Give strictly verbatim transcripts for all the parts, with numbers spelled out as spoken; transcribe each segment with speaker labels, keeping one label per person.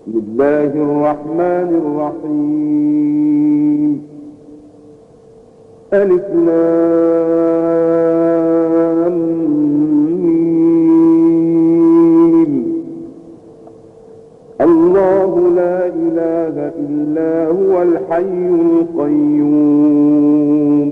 Speaker 1: بسم الله الرحمن الرحيم. ألف لام ميم. الله لا إله إلا هو الحي القيوم.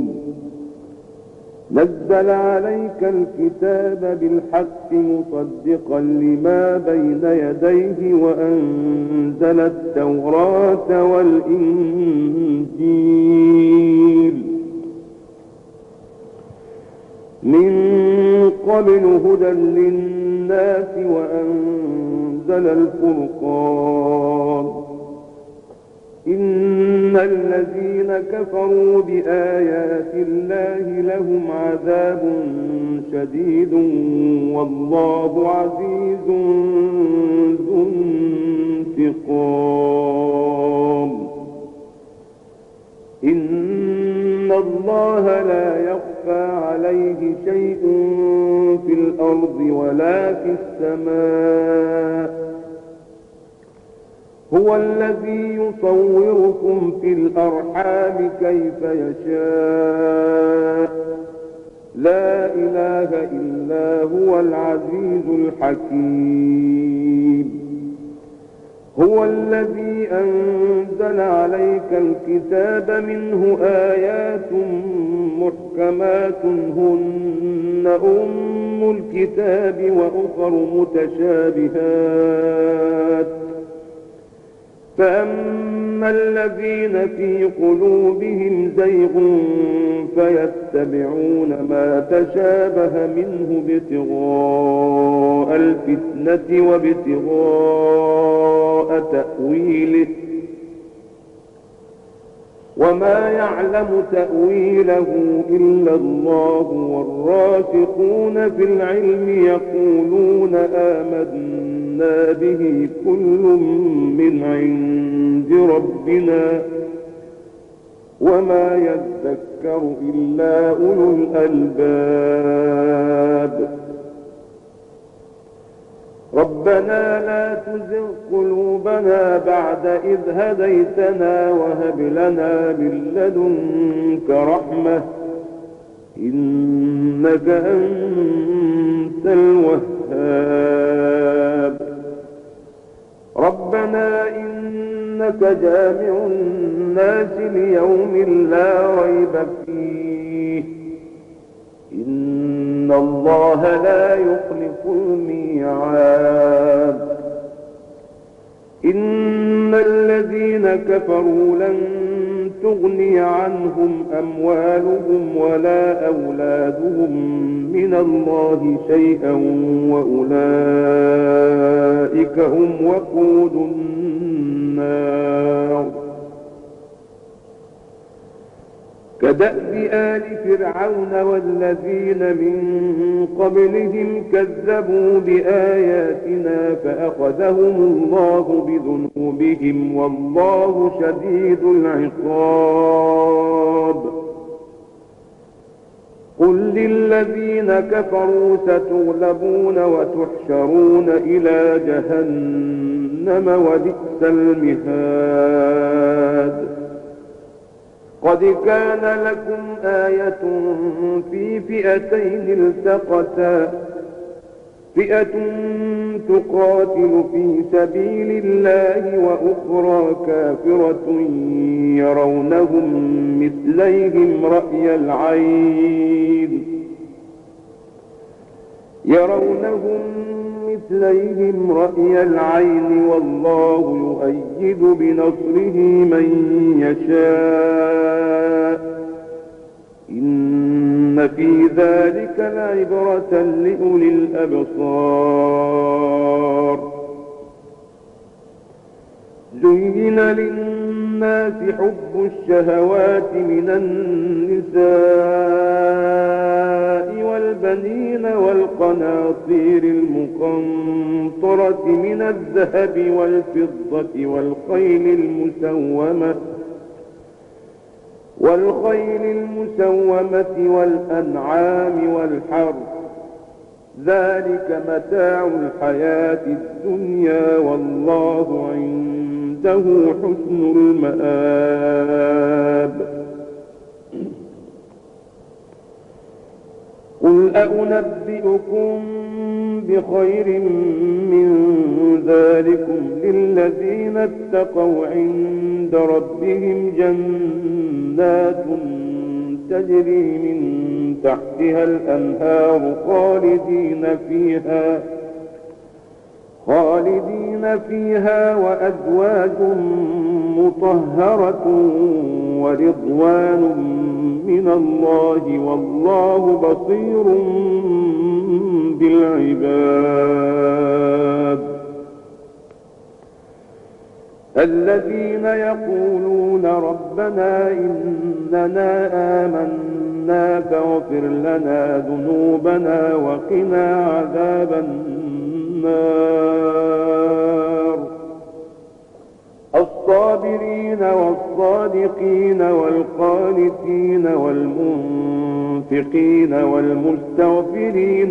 Speaker 1: نزل عليك الكتاب بالحق مصدقا لما بين يديه وأنزل التوراة والإنجيل من قبل هدى للناس وأنزل الفرقان. إن الذين كفروا بآيات الله لهم عذاب شديد والله عزيز ذو انتقام. إن الله لا يخفى عليه شيء في الأرض ولا في السماء. هو الذي يصوركم في الأرحام كيف يشاء. لا إله إلا هو العزيز الحكيم. هو الذي أنزل عليك الكتاب منه آيات محكمات هن أم الكتاب وأخر متشابهات. فأما الذين في قلوبهم زيغ فيتبعون ما تشابه منه ابتغاء الفتنة وابتغاء تأويله وما يعلم تأويله إلا الله والراسخون في العلم يقولون آمنا به كل من عند ربنا وما يذكر إلا أولو الألباب. ربنا لا تزغ قلوبنا بعد إذ هديتنا وهب لنا من لدنك رحمة إنك أنت الوهاب. ربنا إنك جامع الناس ليوم لا ريب فيه إن الله لا يخلف الميعاد. إن الذين كفروا لن تغني عنهم أموالهم ولا أولادهم من الله شيئا وأولئك هم وقود النار. كدأب آل فرعون والذين من قبلهم كذبوا بآياتنا فأخذهم الله بذنوبهم والله شديد العقاب. قل للذين كفروا ستغلبون وتحشرون إلى جهنم وبئس المهاد. قد كان لكم آية في فئتين التقتا فئة تقاتل في سبيل الله وأخرى كافرة يرونهم مثليهم رأي العين يرونهم مثليهم رأي العين والله يؤيد بنصره من يشاء. إن في ذلك لعبرة لأولي الأبصار. زين للناس حب الشهوات من النساء والبنين والقناطير المقنطرة من الذهب والفضة والخيل المسومة والخيل المسومة والأنعام والحرث ذلك متاع الحياة الدنيا والله عند عنده حسن المآب. قل أنبئكم بخير من ذلكم للذين اتقوا عند ربهم جنات تجري من تحتها الأنهار خالدين فيها خالدين فيها وأزواج مطهرة ورضوان من الله والله بصير بالعباد. الذين يقولون ربنا إننا آمنا فاغفر لنا ذنوبنا وقنا عذاب النار. الصابرين والصادقين والقانتين والمنفقين والمستغفرين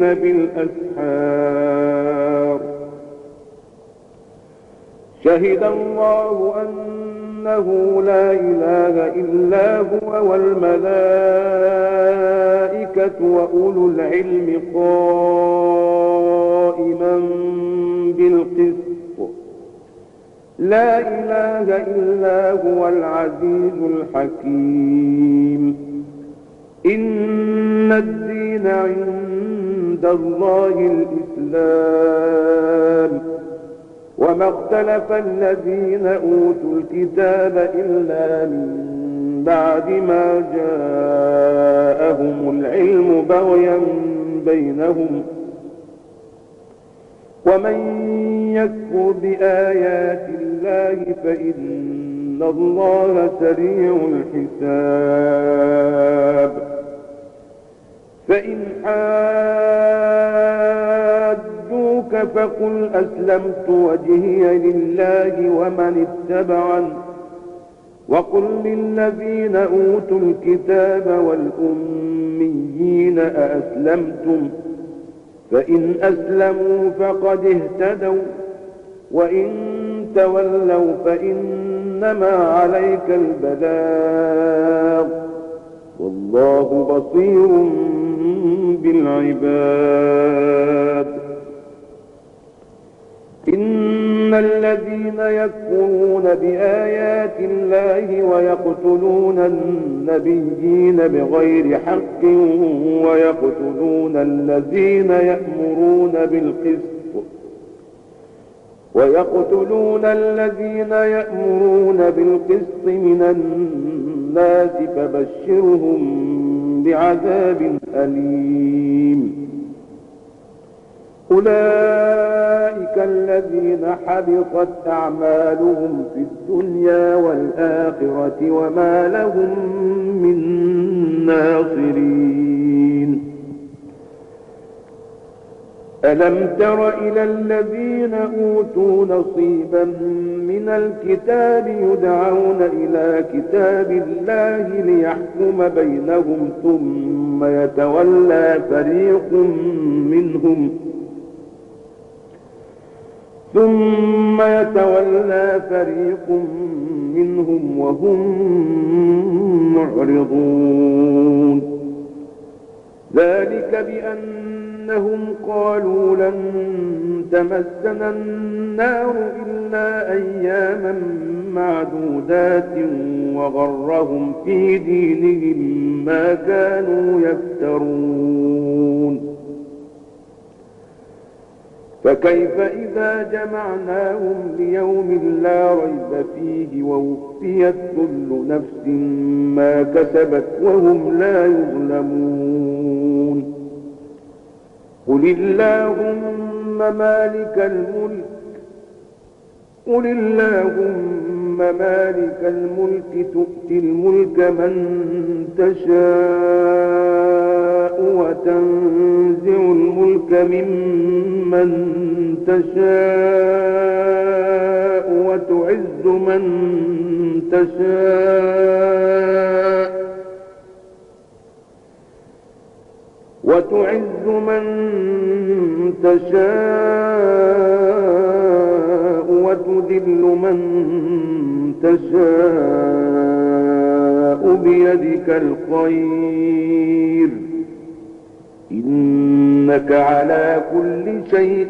Speaker 1: بالأسحار. شهد الله أنه لا إله إلا هو والملائكة وأولو العلم قائما بالقسط. لا إله إلا هو العزيز الحكيم. إن الدين عند الله الإسلام وما اختلف الذين أوتوا الكتاب إلا من بعد ما جاءهم العلم بغيا بينهم ومن يكفر بآيات الله فإن الله سريع الحساب. فإن حاجوك فقل أسلمت وجهي لله ومن اتبعني وقل للذين أوتوا الكتاب والأميين أأسلمتم فإن أسلموا فقد اهتدوا وإن تولوا فإنما عليك البلاغ والله بصير بالعباد. إن الذين يكفرون بآيات الله ويقتلون النبيين بغير حق ويقتلون الذين يأمرون بالقسط ويقتلون الذين يأمرون بالقسط من الناس فبشرهم بعذاب أليم. أولئك الذين حبطت أعمالهم في الدنيا والآخرة وما لهم من ناصرين. ألم تر إلى الذين أوتوا نصيبا من الكتاب يدعون إلى كتاب الله ليحكم بينهم ثم يتولى فريق منهم ثم يتولى فريق منهم وهم معرضون. ذلك بأنهم قالوا لن تمسنا النار إلا أياما معدودات وغرهم في دينهم ما كانوا يفترون. فكيف إذا جمعناهم ليوم لا ريب فيه ووفيت كل نفس ما كسبت وهم لا يظلمون. قل اللهم مالك الملك قل اللهم مالك الملك تؤتي الملك من تشاء وتنزع الملك ممن تشاء وتعز من تشاء وتعز من تشاء وتذل من تشاء بيدك الخير إنك على كل شيء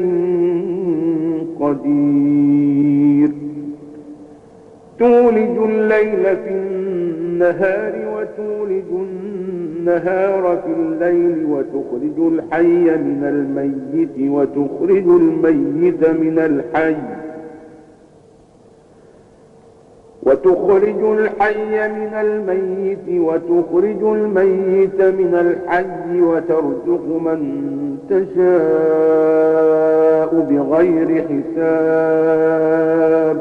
Speaker 1: قدير تولج الليل في النهار وتولج النهار في الليل وتخرج الحي من الميت وتخرج الميت من الحي وتخرج الحي من الميت وتخرج الميت من الحي وترزق من تشاء بغير حساب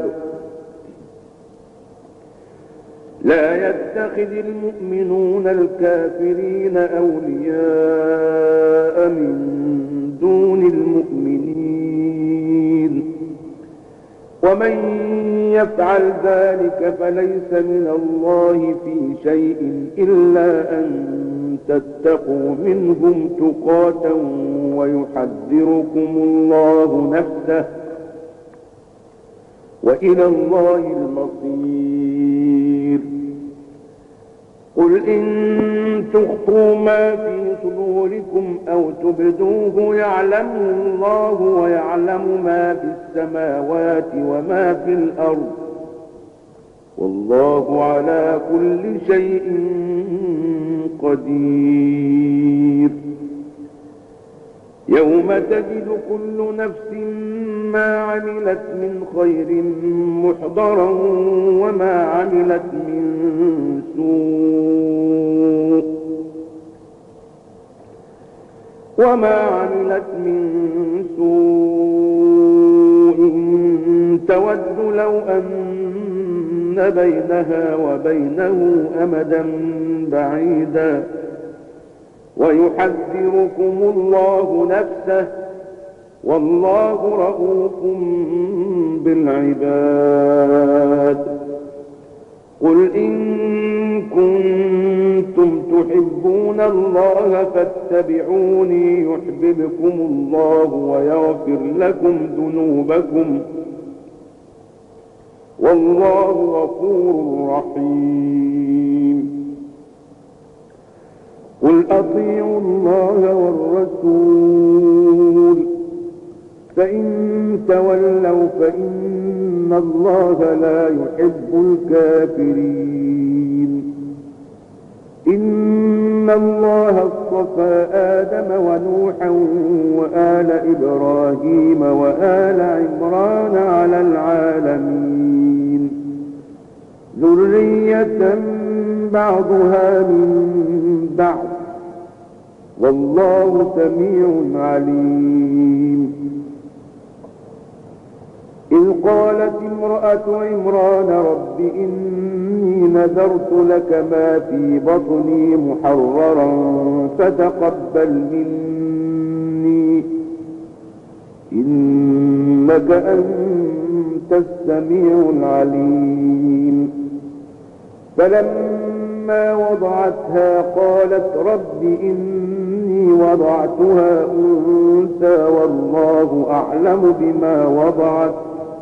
Speaker 1: لا يتخذ المؤمنون الكافرين أولياء من دون المؤمنين ومن يفعل ذلك فليس من الله في شيء إلا أن تتقوا منهم تقاة ويحذركم الله نفسه وإلى الله المصير قل إن تخفوا ما في صدوركم أو تبدوه يعلمه الله ويعلم ما في السماوات وما في الأرض والله على كل شيء قدير يوم تجد كل نفس ما عملت من خير محضرا وما عملت من سوء وما عملت من سوء تود لو أن بينها وبينه أمدا بعيدا ويحذركم الله نفسه والله رؤوف بالعباد قل إن كنتم تحبون الله فاتبعوني يحببكم الله ويغفر لكم ذنوبكم والله غفور رحيم قل أطيعوا الله والرسول فإن تولوا فإن الله لا يحب الكافرين إن الله اصطفى آدم ونوحا وآل إبراهيم وآل عمران على العالمين ذرية بعضها من بعض والله سميع عليم إذ قالت امرأة عمران رب إني نذرت لك ما في بطني محررا فتقبل مني إنك أنت السميع العليم فلما وضعتها قالت رب إني وضعتها أنثى والله أعلم بما وضعت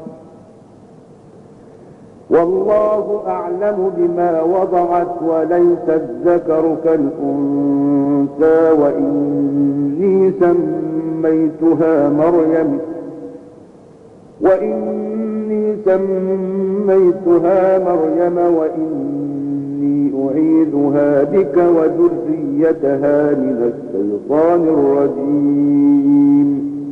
Speaker 1: والله أعلم بما وضعت وليس الذكر كالأنثى وإني سميتها مريم وإني سميتها مريم وإني أعيذها بك وذريتها من الشيطان الرجيم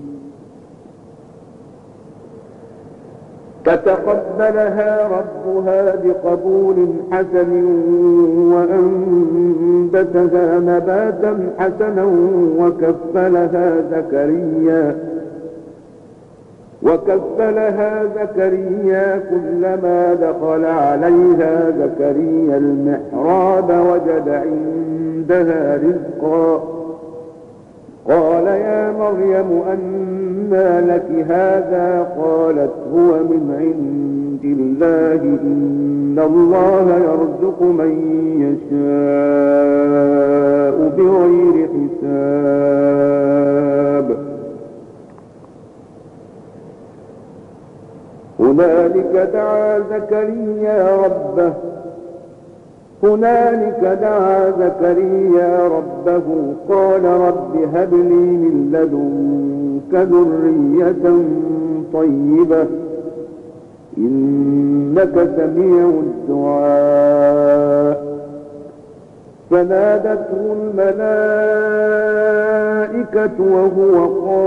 Speaker 1: فتقبلها ربها بقبول حسن وأنبتها نباتا حسنا وكفلها زكريا وكفلها زكريا كلما دخل عليها زكريا المحراب وجد عندها رزقا قال يا مريم أنى لك هذا قالت هو من عند الله إن الله يرزق من يشاء بغير حساب هنالك دعا زكريا ربه هنالك دعا زكريا ربه قال رب هب لي من لدنك ذرية طيبة إنك سميع الدعاء فنادته الملائكة وهو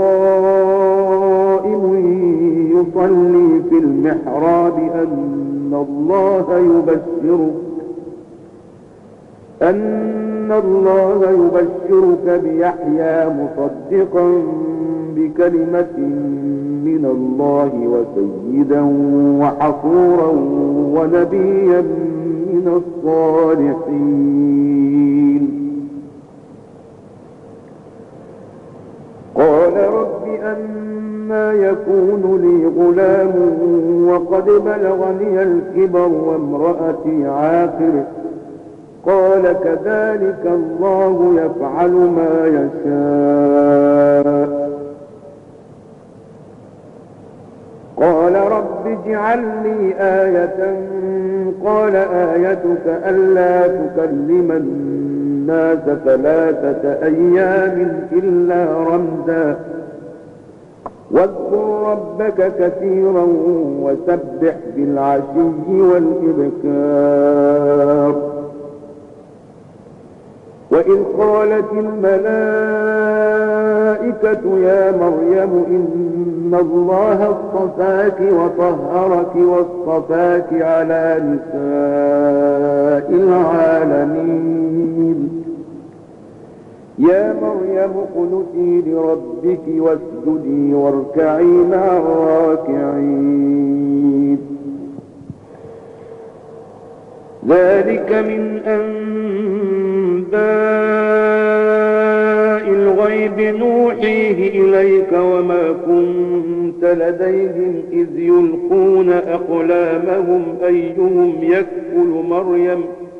Speaker 1: قائم يصلي في المحراب أن الله يبشرك أن الله يبشرك بيحيى مصدقا بكلمة من الله وسيدا وحصورا ونبيا من الصالحين قال رب أنى يكون لي غلام وقد بلغني الكبر وامرأتي عاقر قال كذلك الله يفعل ما يشاء قال رب اجعل لي آية قال آيتك ألا تكلم الناس ثلاثة أيام إلا رمزا واذكر ربك كثيرا وسبح بالعشي والإبكار وإذ قالت الملائكة يا مريم إن الله اصطفاك وطهرك واصطفاك على نساء العالمين يا مريم اقنتي لربك واسجدي واركعي مع الراكعين ذلك من أنباء الغيب نوحيه إليك وما كنت لديهم إذ يلقون أقلامهم أيهم يكفل مريم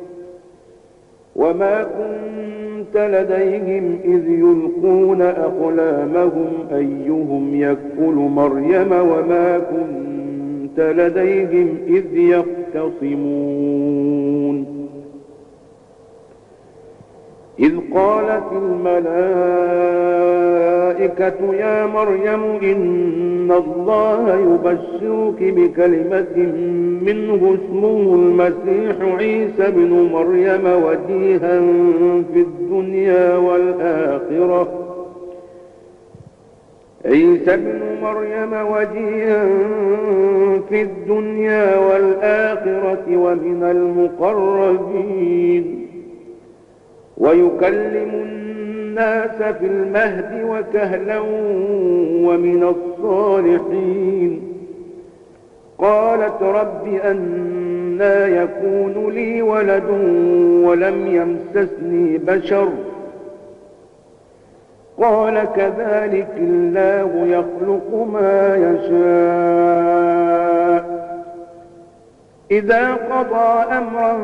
Speaker 1: وما كنت لديهم إذ يلقون أقلامهم أيهم يكفل مريم وما كنت لديهم إذ يختصمون إذ قالت الملائكة يا مريم إن الله يبشرك بكلمة منه اسمه المسيح عيسى بن مريم وجيها في الدنيا والآخرة عيسى بن مريم وجيها في الدنيا والآخرة ومن المقربين ويكلم الناس في المهد وكهلا ومن الصالحين قالت رب أنى يكون لي ولد ولم يمسسني بشر قال كذلك الله يخلق ما يشاء إذا قضى أمرا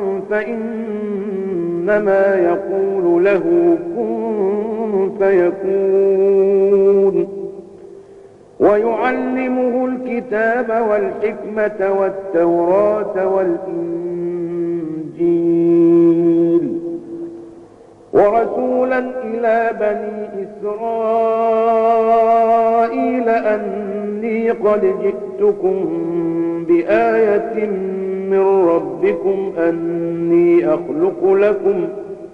Speaker 1: فإنما يقول له كن فيكون ويعلمه الكتاب والحكمة والتوراة والإنجيل ورسولا إلى بني إسرائيل أني قد جئتكم بآية من ربكم أني أخلق لكم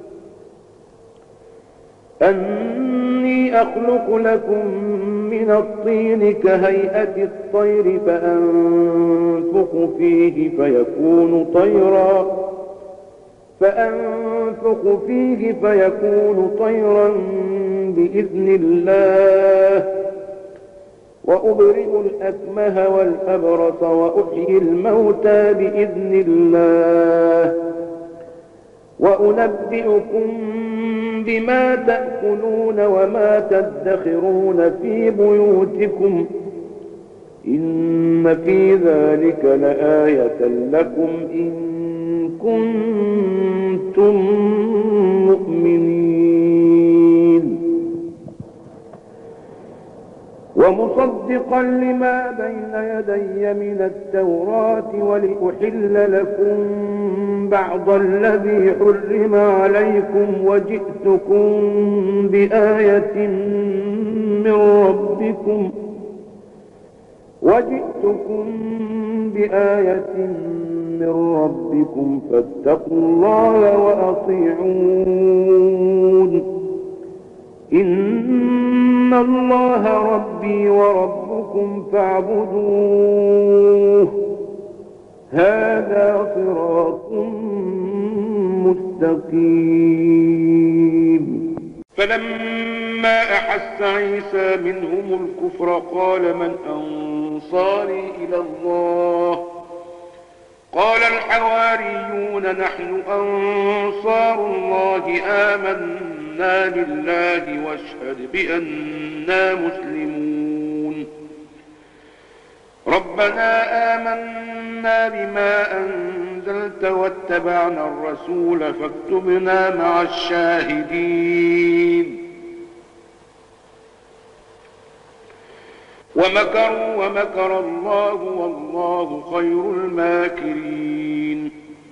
Speaker 1: أني أخلق لكم من الطين كهيئة الطير فأنفخ فيه فيكون طيرا فأنفخ فيه فيكون طيرا بإذن الله وأبرئ الأكمه والأبرص وأحيي الموتى بإذن الله وأنبئكم بما تأكلون وما تدخرون في بيوتكم إن في ذلك لآية لكم إن كنتم مؤمنين ومصدقا لما بين يدي من التوراة ولأحل لكم بعض الذي حرم عليكم وجئتكم بآية من ربكم وجئتكم بآية من ربكم فاتقوا الله وأطيعون إن الله ربي وربكم فاعبدوه هذا صراط مستقيم. فلما أحس عيسى منهم الكفر قال من أنصاري إلى الله قال الحواريون نحن أنصار الله آمنا بالله واشهد بأننا مسلمون. ربنا آمنا بما أنزلت واتبعنا الرسول فاكتبنا مع الشاهدين. ومكروا ومكر الله والله خير الماكرين.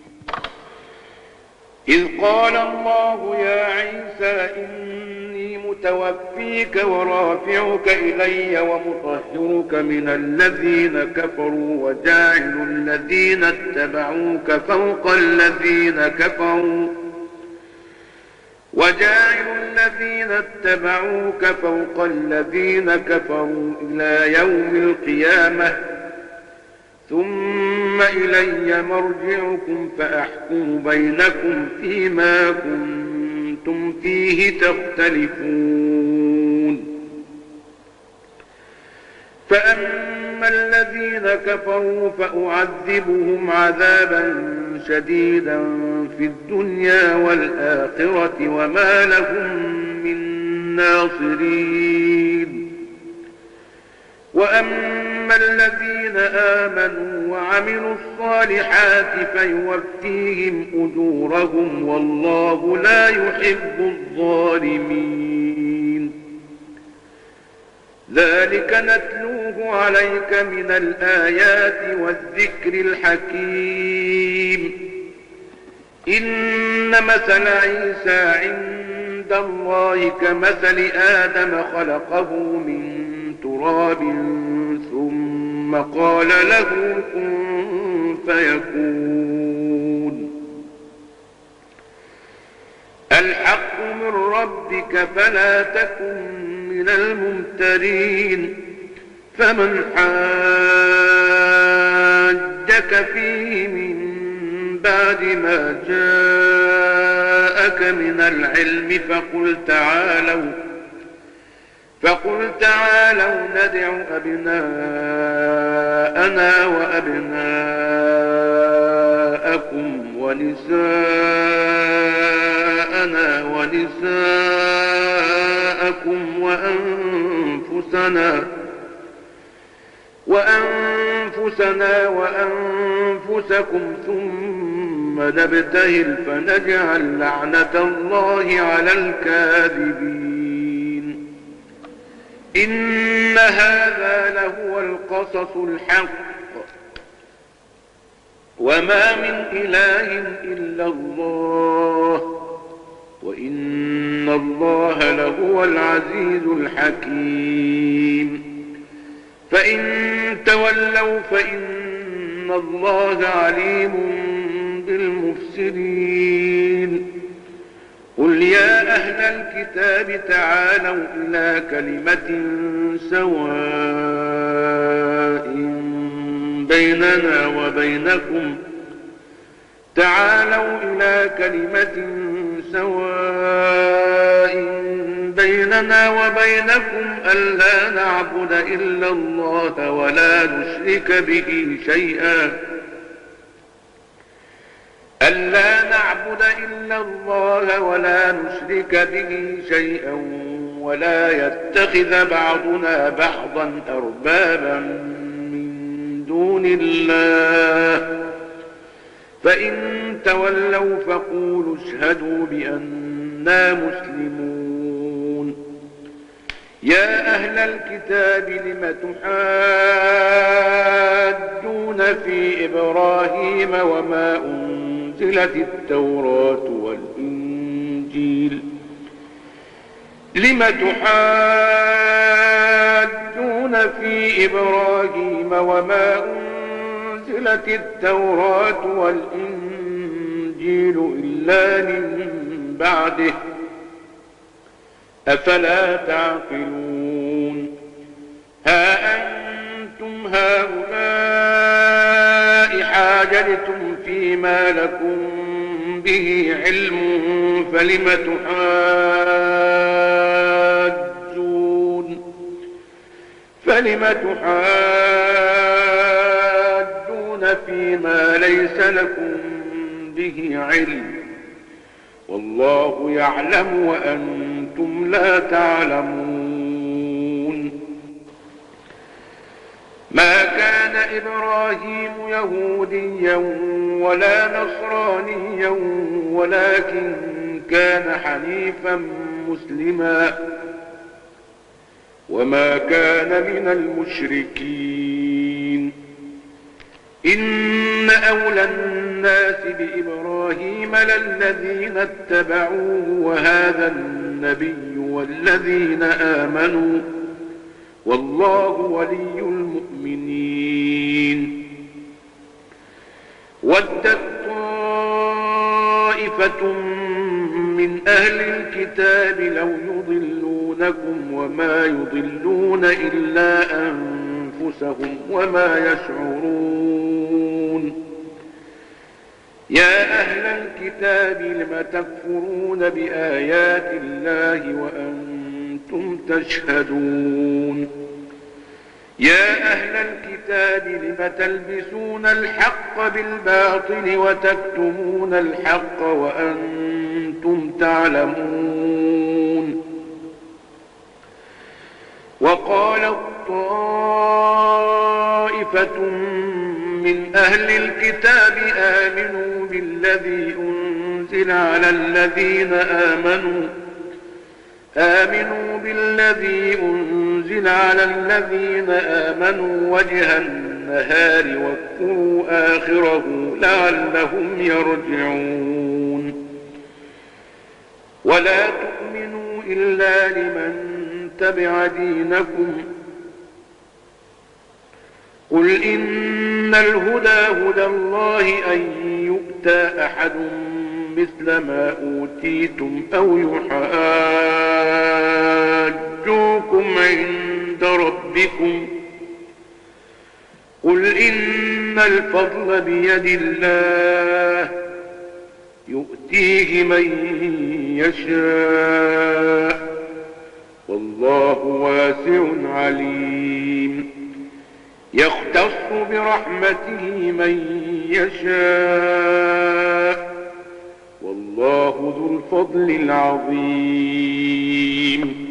Speaker 1: إذ قال الله يا عيسى إني متوفيك ورافعك إلي ومطهرك من الذين كفروا وجاعل الذين اتبعوك فوق الذين كفروا وجاعل الذين اتبعوك فوق الذين كفروا إلى يوم القيامة ثم إلي مرجعكم فأحكم بينكم فيما كنتم فيه تختلفون. فأما الذين كفروا فأعذبهم عذابا شديدا في الدنيا والآخرة وما لهم من ناصرين. وأما الذين آمنوا وعملوا الصالحات فيوفيهم أجورهم والله لا يحب الظالمين. ذلك نتلوه عليك من الآيات والذكر الحكيم. إن مثل عيسى عند الله كمثل آدم خلقه من تراب ثم قال له كن فيكون. الحق من ربك فلا تكن من الممترين. فمن حاجك فيه من بعد ما جاءك من العلم فقل تعالوا فقل تعالوا ندع أبناءنا وأبناءكم ونساءنا ونساءكم وأنفسنا وأنفسنا وأنفسكم ثم نبتهل فنجعل لعنة الله على الكاذبين. إن هذا لهو القصص الحق وما من إله إلا الله وإن الله لهو العزيز الحكيم. فإن تولوا فإن الله عليم بالمفسدين. قل يا أهل الكتاب تعالوا إلى كلمة سواء بيننا وبينكم تعالوا إلى كلمة سواء بيننا وبينكم ألا نعبد إلا الله ولا نشرك به شيئا ألا نعبد إلا الله ولا نشرك به شيئا ولا يتخذ بعضنا بعضا أربابا من دون الله. فإن تولوا فقولوا اشهدوا بأننا مسلمون. يا أهل الكتاب لم تحاجون في إبراهيم وما أنزلت التوراة والإنجيل لم تحاجون في إبراهيم وما أنزلت التوراة والإنجيل إلا من بعده أفلا تعقلون ها أنتم هؤلاء حاججتم فيما لكم به علم فلم تحاجون فلم تحاجون فيما ليس لكم به علم والله يعلم وأنتم لا تعلمون ما كان إبراهيم يهوديا ولا نصرانيا ولكن كان حنيفا مسلما وما كان من المشركين إن أولى الناس بإبراهيم للذين اتبعوه وهذا النبي والذين آمنوا والله ولي المؤمنين ودت طائفة من أهل الكتاب لو يضلونكم وما يضلون إلا أنفسهم وما يشعرون يا أهل الكتاب لم تكفرون بآيات الله وأنتم تشهدون يا أهل الكتاب لم تلبسون الحق بالباطل وتكتمون الحق وأنتم تعلمون وقالت طائفة من أهل الكتاب آمنوا بالذي أنزل على الذين آمنوا آمنوا بالذي أنزل على الذين آمنوا وجه النهار واذكروا آخره لعلهم يرجعون ولا تؤمنوا إلا لمن تبع دينكم قل إن الهدى هدى الله أن يؤتى أحد مثل ما أوتيتم أو يحاجوكم عند ربكم قل إن الفضل بيد الله يؤتيه من يشاء والله واسع عليم يختص برحمته من يشاء والله ذو الفضل العظيم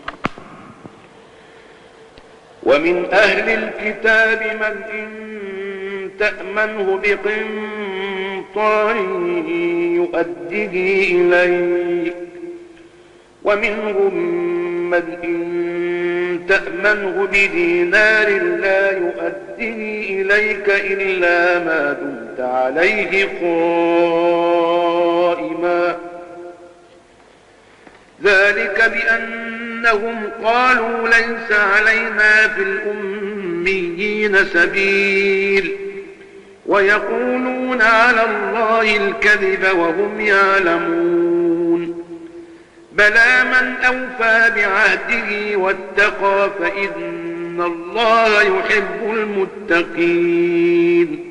Speaker 1: ومن أهل الكتاب من إن تأمنه بقنطار يؤديه إليك ومنهم من إن تأمنه بدينار لا يؤديه إليك إلا ما دمت عليه قائما ذلك بأنهم قالوا ليس علينا في الأميين سبيل ويقولون على الله الكذب وهم يعلمون بلى من أوفى بعهده واتقى فإن الله يحب المتقين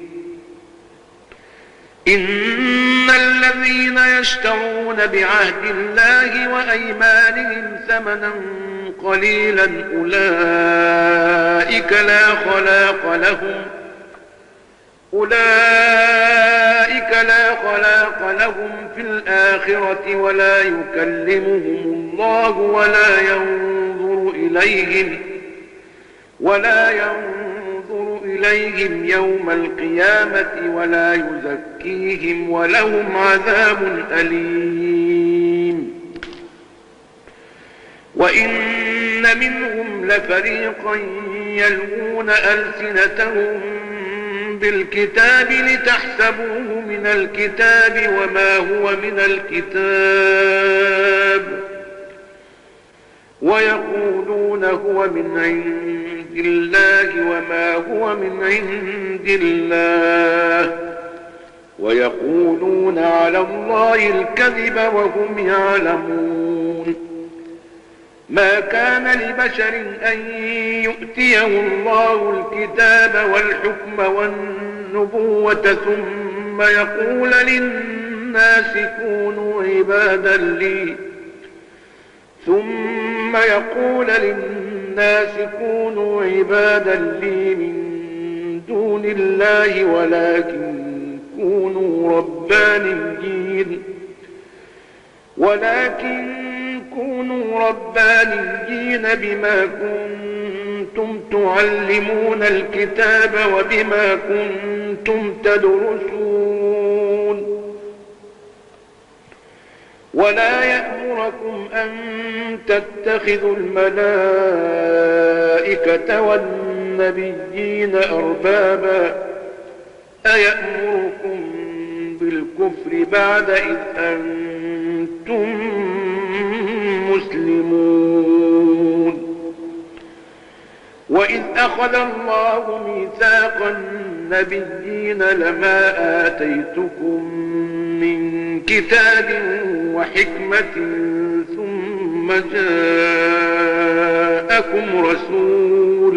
Speaker 1: إن الذين يشترون بعهد الله وأيمانهم ثمنا قليلا أولئك لا خلاق لهم أولئك لا خلاق لهم في الآخرة ولا يكلمهم الله ولا ينظر إليهم ولا ينظر إليهم يوم القيامة ولا يزكيهم ولهم عذاب أليم وإن
Speaker 2: منهم لفريقا يلوون ألسنتهم بالكتاب لتحسبوه من الكتاب وما هو من الكتاب ويقولون هو من عند الله وما هو من عند الله ويقولون على الله الكذب وهم يعلمون. ما كان لبشر أن يؤتيه الله الكتاب والحكم والنبوة ثم يقول للناس كونوا عبادا لي ثم يقول للناس كونوا عبادا لي من دون الله ولكن كونوا ربانيين ولكن كونوا ربانيين بما كنتم تعلمون الكتاب وبما كنتم تدرسون ولا يأمركم أن تتخذوا الملائكة والنبيين أربابا أيأمركم بالكفر بعد إذ أنتم مسلمون. وإذ أخذ الله ميثاق النبيين لما آتيتكم من كتاب وحكمة ثم جاءكم رسول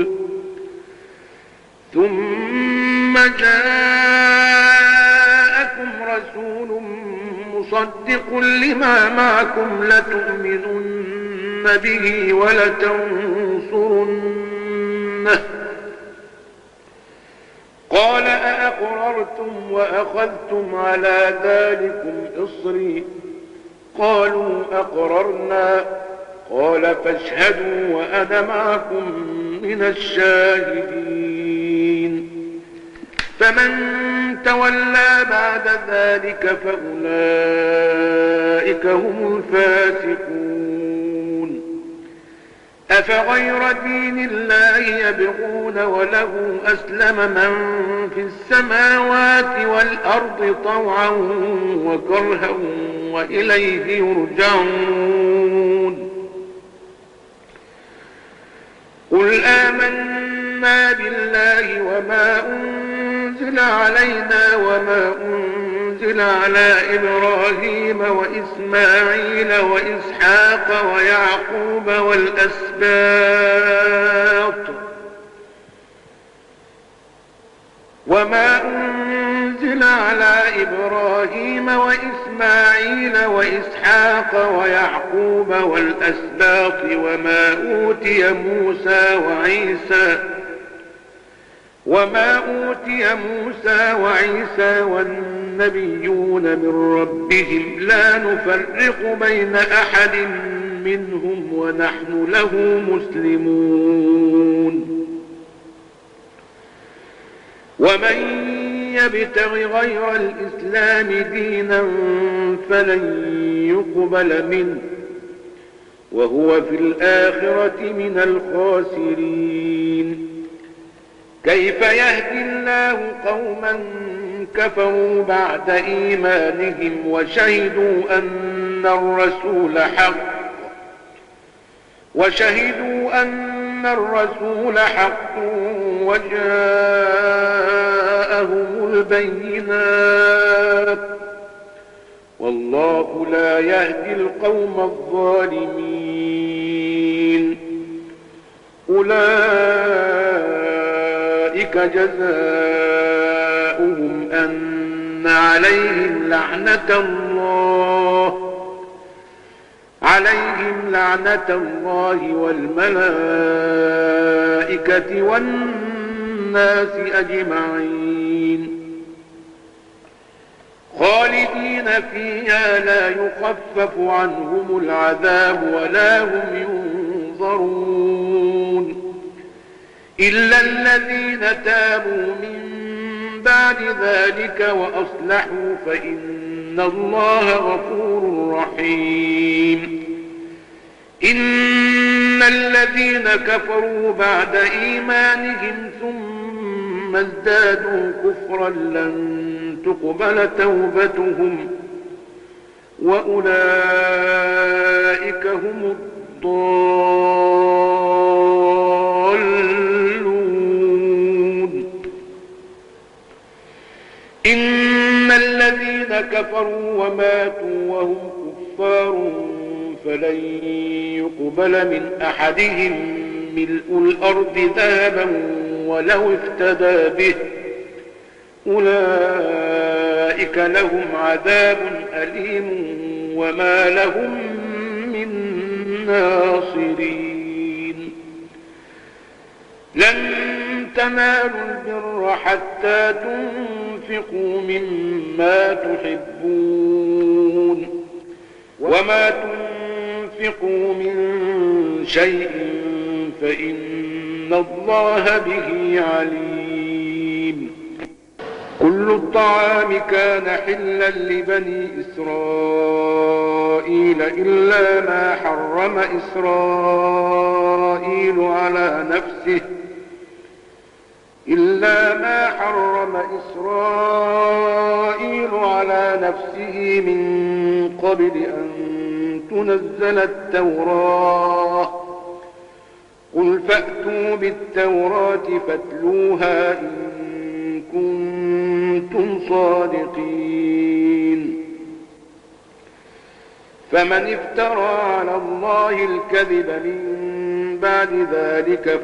Speaker 2: ثم جاءكم رسول مصدق لما معكم لتؤمنن به ولتنصرنه قال أأقررتم وأخذتم على ذلكم إصري قالوا أقررنا قال فاشهدوا وأنا معكم من الشاهدين. فمن تولى بعد ذلك فأولئك هم الفاسقون. أفغير دين الله يبغون وله أسلم من في السماوات والأرض طوعا وكرها وإليه يرجعون. قل آمنا بالله وما أنزل علينا وما أنزل على إبراهيم وإسماعيل وإسحاق ويعقوب والأسباط وما أنزل على إبراهيم وإسماعيل وإسحاق ويعقوب والأسباط وما أوتي موسى وعيسى وما أوتي موسى وعيسى والنبيون من ربهم لا نفرق بين أحد منهم ونحن له مسلمون. ومن يبتغ غير الإسلام دينا فلن يقبل منه وهو في الآخرة من الخاسرين. كيف يهدي الله قوما كفروا بعد إيمانهم وشهدوا أن الرسول حق وشهدوا أن الرسول حق وجاءهم البينات والله لا يهدي القوم الظالمين. أولئك جزاؤهم أن عليهم لعنة الله عليهم لعنة الله والملائكة والناس أجمعين خالدين فيها لا يخفف عنهم العذاب ولا هم ينظرون إلا الذين تابوا من بعد ذلك وأصلحوا فإن الله غفور رحيم. إن الذين كفروا بعد إيمانهم ثم ازدادوا كفرا لن تقبل توبتهم وأولئك هم الضالون. إن الذين كفروا وماتوا وهم كفار فلن يقبل من أحدهم ملء الأرض ذهبا ولو افتدى به أولئك لهم عذاب أليم وما لهم من ناصرين. لن تنالوا البر حتى تنفقوا مما تحبون وما تنفقوا من شيء فإن الله به عليم. كل الطعام كان حلا لبني إسرائيل إلا ما حرم إسرائيل على نفسه إلا ما حرم إسرائيل على نفسه من قبل أن تنزل التوراة. قل فأتوا بالتوراة فاتلوها إن كنتم صادقين. فمن افترى على الله الكذب من بعد ذلك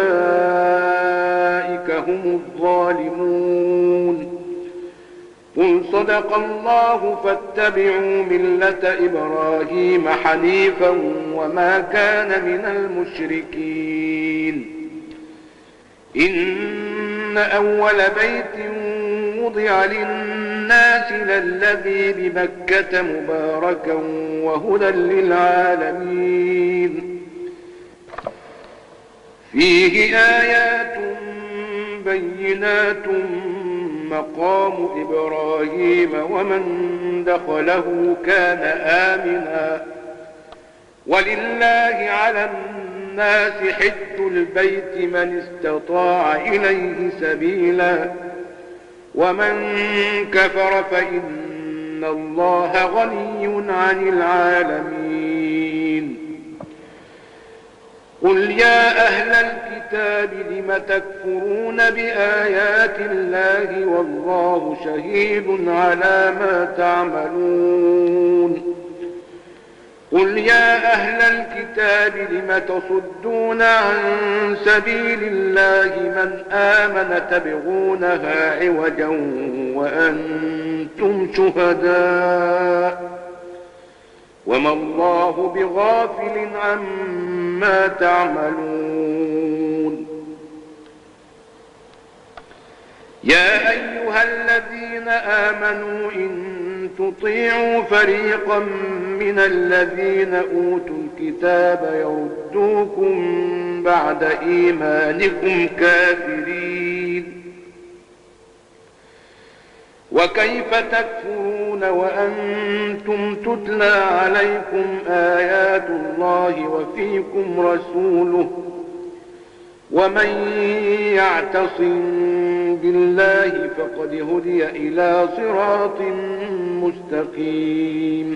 Speaker 2: فأولئك هم الظالمون. قل صدق الله فاتبعوا ملة إبراهيم حنيفا وما كان من المشركين. إن أول بيت وضع للناس للذي بمكة مباركا وهدى للعالمين فيه آيات بينات مقام إبراهيم ومن دخله كان آمنا ولله على الناس حج البيت من استطاع إليه سبيلا ومن كفر فإن الله غني عن العالمين. قل يا أهل الكتاب لم تكفرون بآيات الله والله شهيد على ما تعملون. قل يا أهل الكتاب لم تصدون عن سبيل الله من آمن تبغونها عوجا وأنتم شهداء وما الله بغافل عما تعملون. يا أيها الذين آمنوا إن تطيعوا فريقا من الذين أوتوا الكتاب يردوكم بعد إيمانكم كافرين وكيف تكفرون وأنتم تتلى عليكم آيات الله وفيكم رسوله ومن يعتصم بالله فقد هدي إلى صراط مستقيم.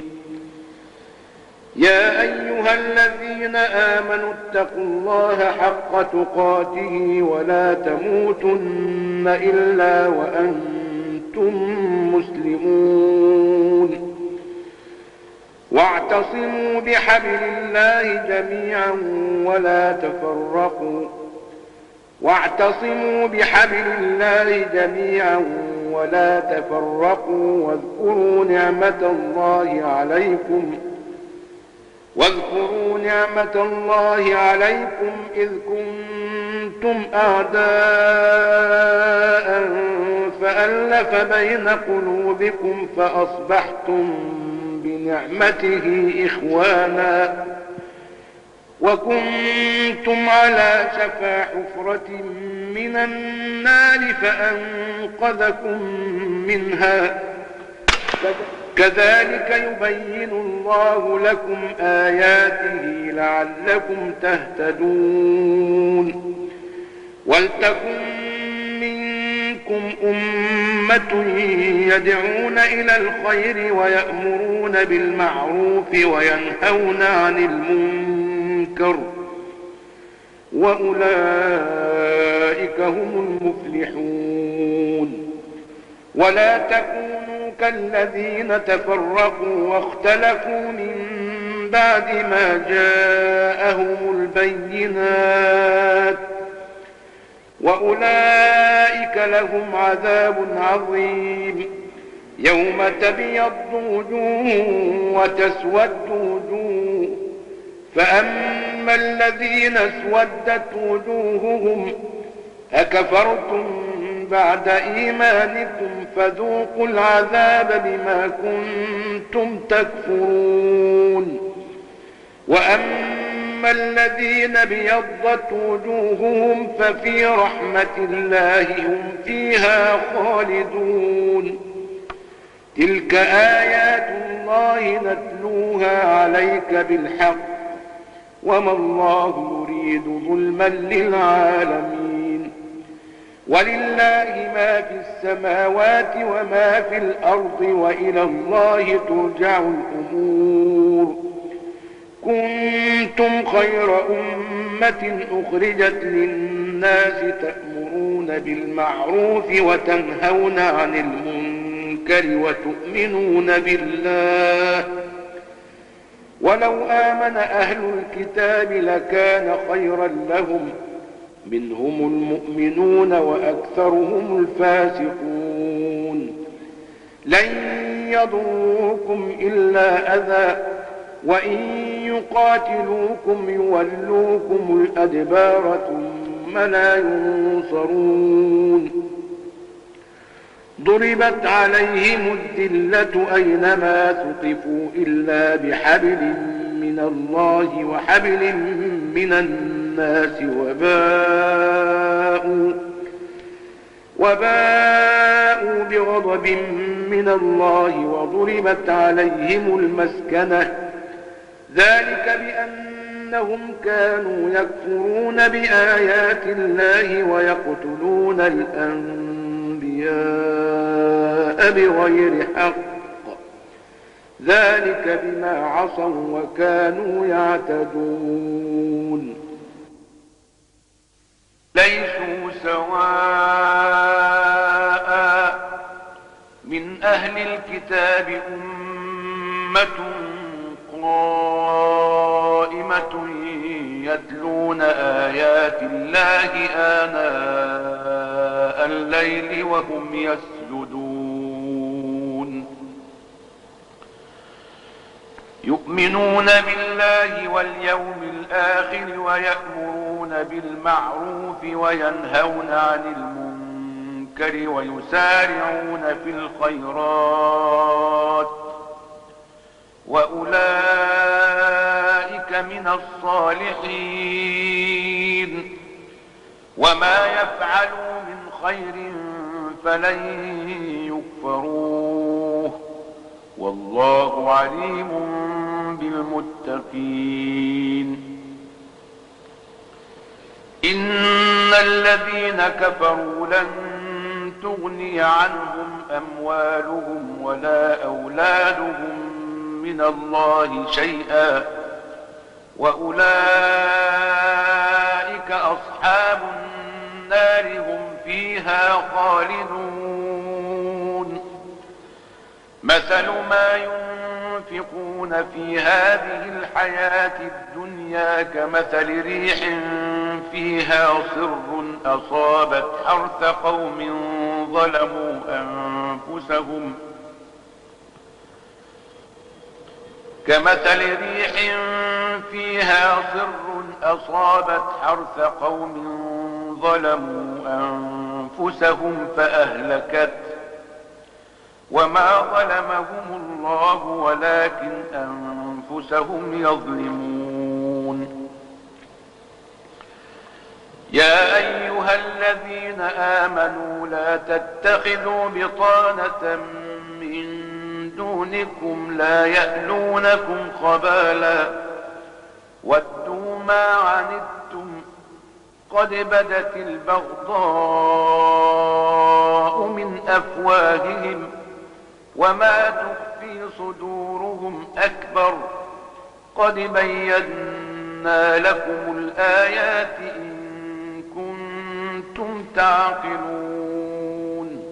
Speaker 2: يا أيها الذين آمنوا اتقوا الله حق تقاته ولا تموتن إلا وأنتم مسلمون واعتصموا بحبل الله جميعا ولا تفرقوا واعتصموا بحبل الله جميعا ولا تفرقوا واذكروا نعمة الله عليكم واذكروا نعمة الله عليكم إذ كنتم أعداء فألف بين قلوبكم فأصبحتم بنعمته إخوانا وكنتم على شفا حفرة من النار فأنقذكم منها كذلك يبين الله لكم آياته لعلكم تهتدون ولتكن منكم أمة يدعون إلى الخير ويأمرون بالمعروف وينهون عن المنكر وأولئك هم المفلحون ولا تكونوا كالذين تفرقوا واختلفوا من بعد ما جاءهم البينات وأولئك لهم عذاب عظيم يوم تبيض وجوه وتسود وجوه فأما الذين اسودت وجوههم أكفرتم بعد إيمانكم فذوقوا العذاب بما كنتم تكفرون وأما الذين ابيضت وجوههم ففي رحمة الله هم فيها خالدون تلك آيات الله نتلوها عليك بالحق وما الله يريد ظلما للعالمين ولله ما في السماوات وما في الأرض وإلى الله ترجع الأمور كنتم خير أمة أخرجت للناس تأمرون بالمعروف وتنهون عن المنكر وتؤمنون بالله ولو آمن أهل الكتاب لكان خيرا لهم منهم المؤمنون وأكثرهم الفاسقون لن يضروكم إلا أذى وإن يقاتلوكم يولوكم الأدبار ثم لا ينصرون ضربت عليهم الذلة أينما ثقفوا إلا بحبل من الله وحبل من الناس وباءوا, وباءوا بغضب من الله وضربت عليهم المسكنة ذلك بأنهم كانوا يكفرون بآيات الله ويقتلون الأنبياء بغير حق ذلك بما عصوا وكانوا يعتدون ليسوا سواء من أهل الكتاب أمة قائمة يتلون آيات الله آناء الليل وهم يسجدون يؤمنون بالله واليوم الآخر ويأمرون بالمعروف وينهون عن المنكر ويسارعون في الخيرات وأولئك من الصالحين وما يفعلوا من خير فلن يكفروه والله عليم بالمتقين إن الذين كفروا لن تغني عنهم أموالهم ولا أولادهم من الله شيئا وأولئك أصحاب النار هم فيها خالدون مثل ما ينفقون في هذه الحياة الدنيا كمثل ريح فيها صر أصابت حرث قوم ظلموا أنفسهم كمثل ريح فيها صر أصابت حرث قوم ظلموا أنفسهم فأهلكت وما ظلمهم الله ولكن أنفسهم يظلمون يا أيها الذين آمنوا لا تتخذوا بطانة من دونكم لا يألونكم خبالا ودوا ما عنتم قد بدت البغضاء من أفواههم وما تخفي صدورهم أكبر قد بينا لكم الآيات إن كنتم تعقلون.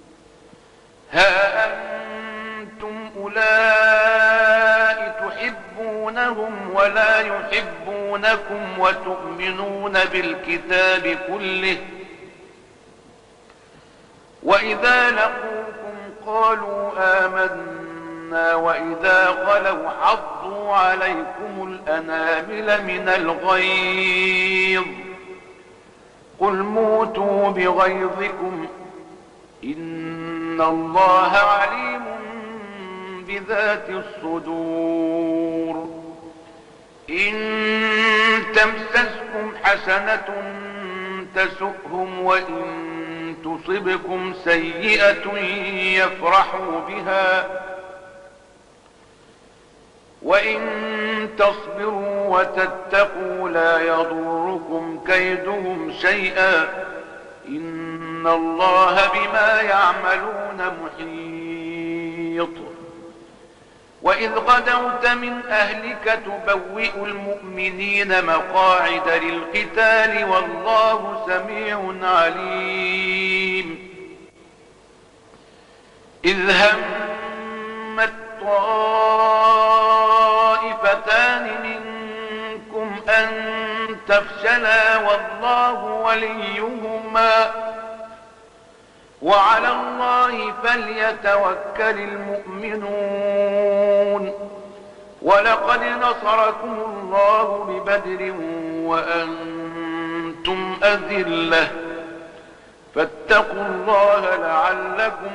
Speaker 2: ها أنتم أولئك تحبونهم ولا يحبونكم وتؤمنون بالكتاب كله وإذا لقوكم قالوا آمنا وإذا خلوا حضوا عليكم الأنامل من الغيظ قل موتوا بغيظكم إن الله عليم بذات الصدور. إن تمسسكم حسنة تسؤهم وإن تصبكم سيئة يفرحوا بها وإن تصبروا وتتقوا لا يضركم كيدهم شيئا إن الله بما يعملون محيط. وإذ غدوت من أهلك تبوئ المؤمنين مقاعد للقتال والله سميع عليم. إذ همت طائفتان منكم أن تفشلا والله وليهما وعلى الله فليتوكل المؤمنون. ولقد نصركم الله ببدر وأنتم أذلة فاتقوا الله لعلكم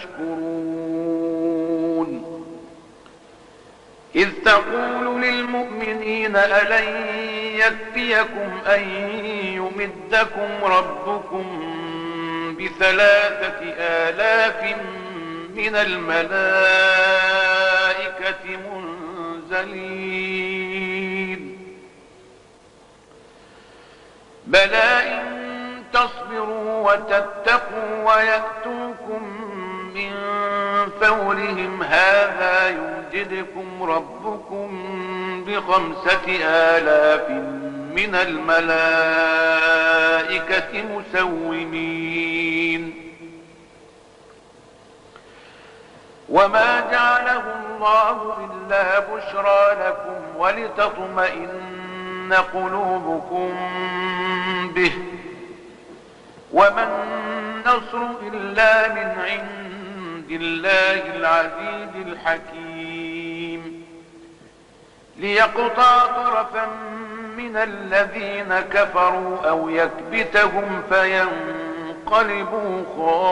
Speaker 2: تشكرون. إذ تقول للمؤمنين ألن يكفيكم أن يمدكم ربكم بثلاثة آلاف من الملائكة منزلين بلى إن تصبروا وتتقوا ويأتوكم من فورهم هذا يمددكم ربكم بخمسة آلاف من الملائكة مسومين. وما جعله الله إلا بشرى لكم ولتطمئن قلوبكم به وما النصر إلا من عند الله العزيز الحكيم. ليقطع طرفا من الذين كفروا أو يكبتهم فينقلبوا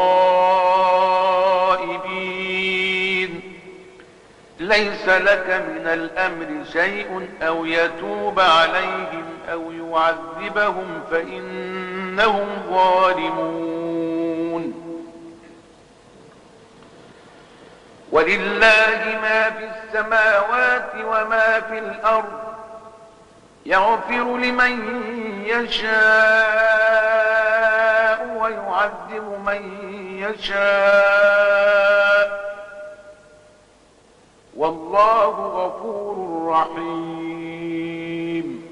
Speaker 2: خائبين. ليس لك من الأمر شيء أو يتوب عليهم أو يعذبهم فإنهم ظالمون. ولله ما في السماوات وما في الأرض يغفر لمن يشاء ويعذب من يشاء والله غفور رحيم.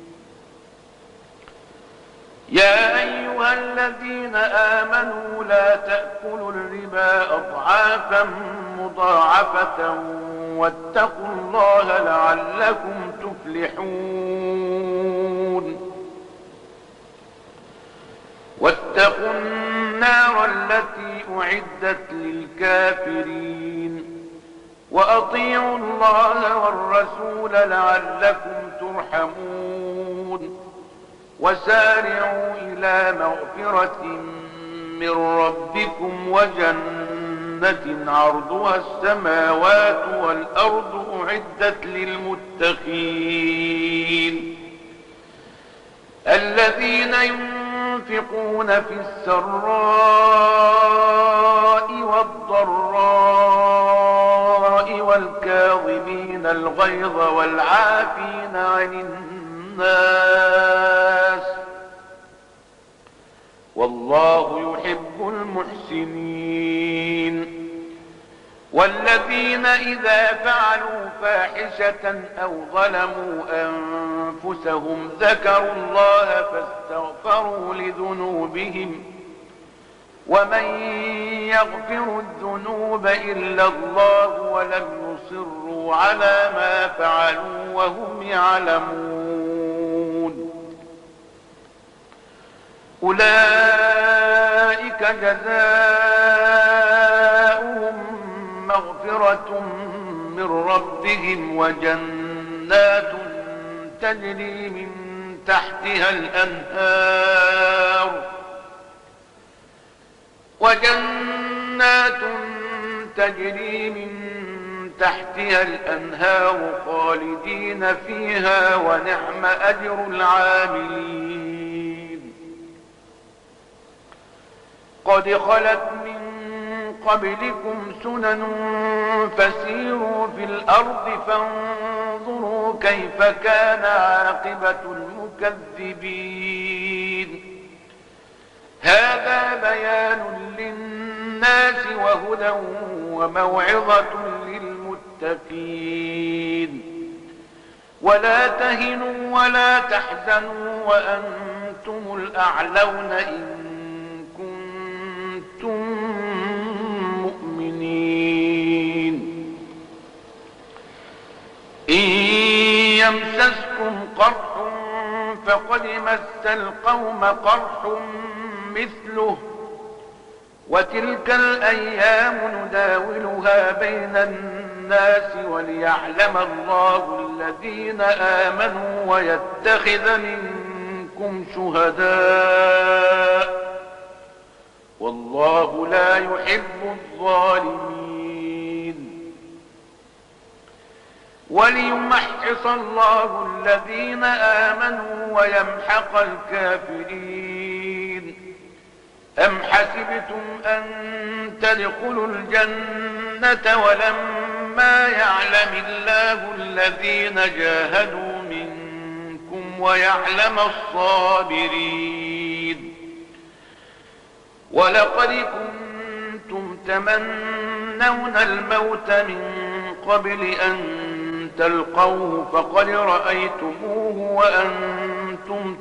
Speaker 2: يا أيها الذين آمنوا لا تأكلوا الربا أضعافا مضاعفة واتقوا الله لعلكم تفلحون. واتقوا النار التي أعدت للكافرين وأطيعوا الله والرسول لعلكم ترحمون. وسارعوا إلى مغفرة من ربكم وجنة عرضها السماوات والأرض أعدت للمتقين الذين ينفقون في السراء والضراء الغيظ والعافين عن الناس والله يحب المحسنين. والذين إذا فعلوا فاحشة أو ظلموا أنفسهم ذكروا الله فاستغفروا لذنوبهم ومن يغفر الذنوب إلا الله ولم يصروا على ما فعلوا وهم يعلمون أولئك جزاؤهم مغفرة من ربهم وجنات تجري من تحتها الأنهار وجنات تجري من تحتها الأنهار خالدين فيها ونعم أجر العاملين. قد خلت من قبلكم سنن فسيروا في الأرض فانظروا كيف كان عاقبة المكذبين. هذا بيان للناس وهدى وموعظة للمتقين. ولا تهنوا ولا تحزنوا وأنتم الأعلون إن كنتم إن يمسسكم قرح فقد مس القوم قرح مثله وتلك الأيام نداولها بين الناس وليعلم الله الذين آمنوا ويتخذ منكم شهداء والله لا يحب الظالمين. وليمحص الله الذين آمنوا ويمحق الكافرين. أم حسبتم أن تدخلوا الجنة ولما يعلم الله الذين جاهدوا منكم ويعلم الصابرين. ولقد كنتم تمنون الموت من قبل أن تلقوه فقد رأيتموه وأنتم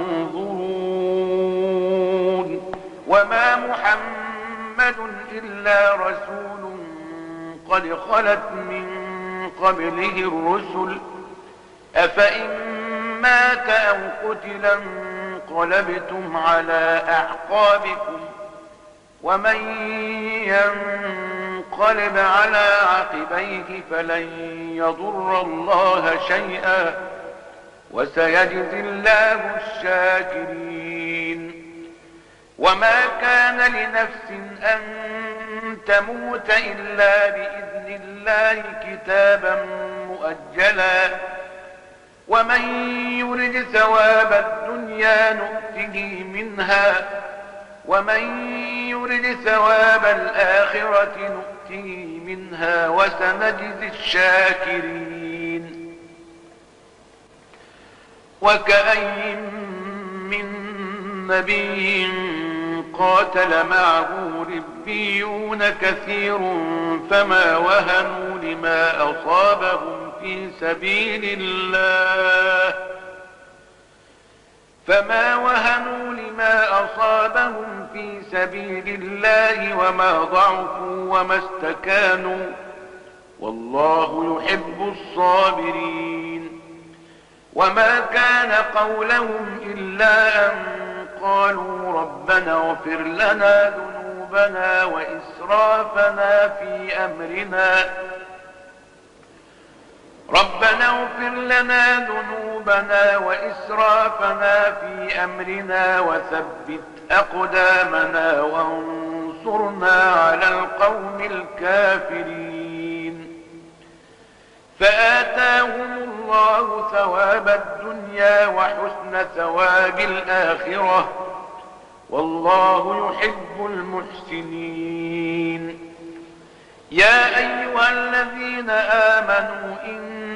Speaker 2: تنظرون. وما محمد إلا رسول قد خلت من قبله الرسل أفإن مات أو قتلا انقلبتم على أعقابكم ومن ينقلب على عقبيه فلن يضر الله شيئا وسيجزي الله الشاكرين. وما كان لنفس أن تموت إلا بإذن الله كتابا مؤجلا ومن يرد ثواب الدنيا نؤته منها ومن يرد ثواب الآخرة نؤته منها وسنجزي الشاكرين. وكأي من نبي قاتل معه ربيون كثير فما وهنوا لما أصابهم في سبيل الله فما وهنوا لما أصابهم في سبيل الله وما ضعفوا وما استكانوا والله يحب الصابرين. وما كان قولهم إلا أن قالوا ربنا اغفر لنا ذنوبنا وإسرافنا في أمرنا ربنا اغفر لنا ذنوبنا وإسرافنا في أمرنا وثبت أقدامنا وانصرنا على القوم الكافرين. فآتاهم الله ثواب الدنيا وحسن ثواب الآخرة والله يحب المحسنين. يا أيها الذين آمنوا إن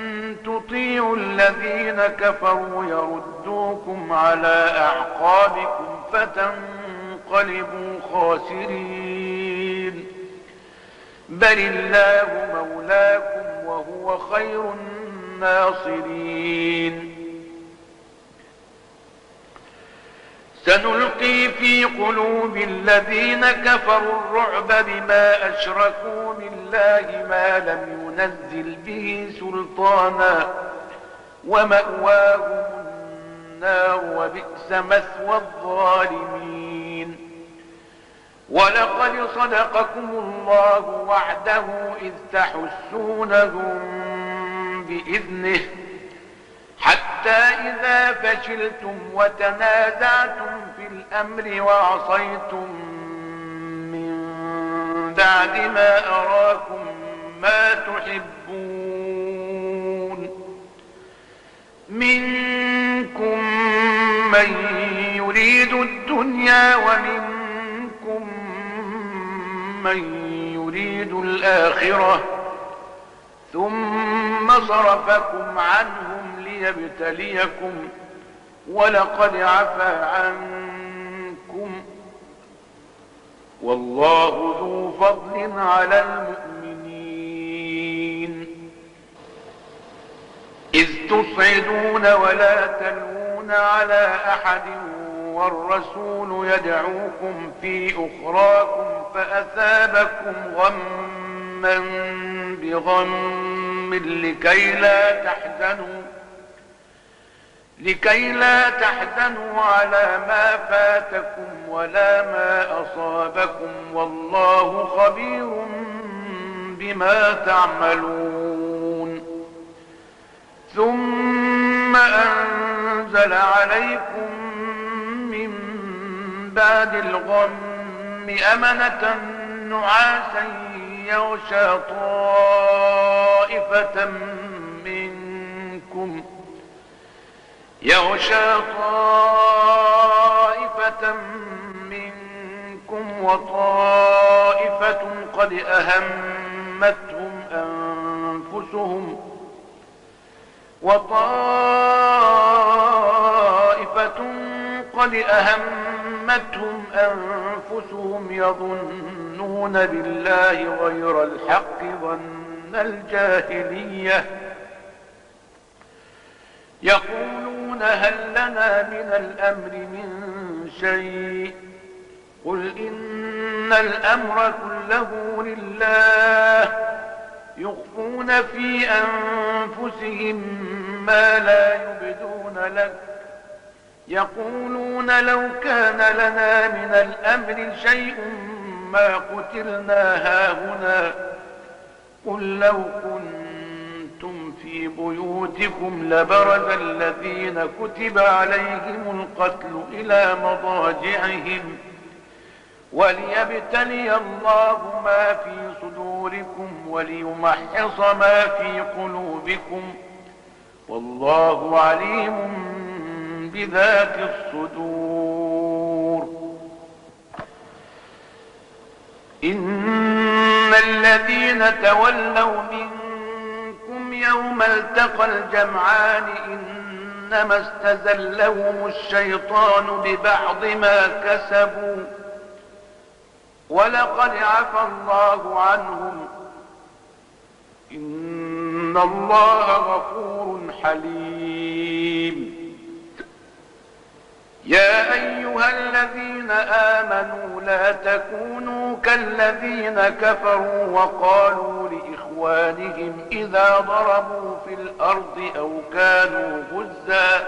Speaker 2: تطيعوا الذين كفروا يردوكم على أعقابكم فتنقلبوا خاسرين. بل الله مولاكم وهو خير الناصرين. سنلقي في قلوب الذين كفروا الرعب بما أشركوا بالله ما لم ينزل به سلطانا ومأواهم النار وبئس مثوى الظالمين. ولقد صدقكم الله وعده إذ تحسونهم بإذنه حتى إذا فشلتم وتنازعتم في الأمر وعصيتم من بعد ما أراكم ما تحبون منكم من يريد الدنيا ومنكم من يريد الآخرة ثم صرفكم عنهم ليبتليكم ولقد عفا عنكم والله ذو فضل على المؤمنين. إذ تصعدون ولا تلوون على أحد والرسول يدعوكم في أخراكم فأثابكم غما بغم لكي لا تحزنوا لكي لا تحزنوا على ما فاتكم ولا ما أصابكم والله خبير بما تعملون. ثم أنزل عليكم من بعد الغم أمنة نعاسا يغشى طائفة منكم يغشى طائفة منكم وطائفة قد أهمتهم أنفسهم وطائفة قد أهمتهم أنفسهم يظنون بالله غير الحق ظن الجاهلية يقولون هل لنا من الأمر من شيء قل إن الأمر كله لله يخفون في أنفسهم ما لا يبدون لك يقولون لو كان لنا من الأمر شيء ما قتلنا هاهنا قل لو كنتم في بيوتكم لبرز الذين كتب عليهم القتل إلى مضاجعهم وليبتلي الله ما في صدوركم وليمحص ما في قلوبكم والله عليم بذات الصدور. إن الذين تولوا منكم يوم التقى الجمعان إنما استزلهم الشيطان ببعض ما كسبوا ولقد عفا الله عنهم إن الله غفور حليم. يا أيها الذين آمنوا لا تكونوا كالذين كفروا وقالوا لإخوانهم إذا ضربوا في الأرض أو كانوا غزا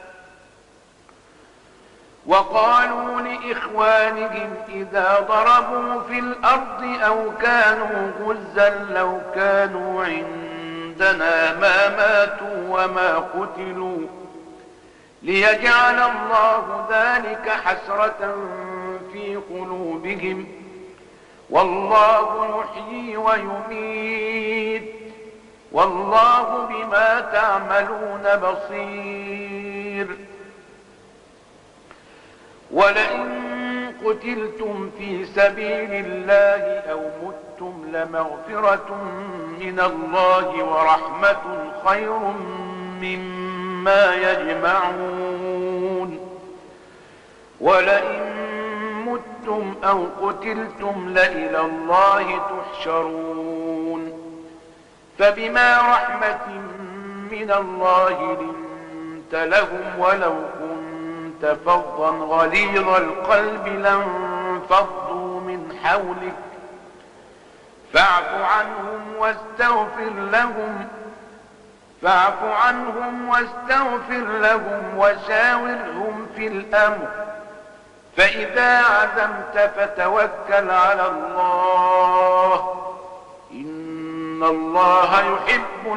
Speaker 2: وقالوا لإخوانهم إذا ضربوا في الأرض أو كانوا غزا لو كانوا عندنا ما ماتوا وما قتلوا ليجعل الله ذلك حسرة في قلوبهم والله يحيي ويميت والله بما تعملون بصير. ولئن قتلتم في سبيل الله أو متم لمغفرة من الله ورحمة خير مما يجمعون ولئن متم أو قتلتم لإلى الله تحشرون فبما رحمة من الله لنت لهم ولو كنت فظا غليظ القلب لانفضوا من حولك فاعف عنهم واستغفر لهم فاعف عنهم واستغفر لهم وشاورهم في الأمر فإذا عزمت فتوكل على الله إن الله يحب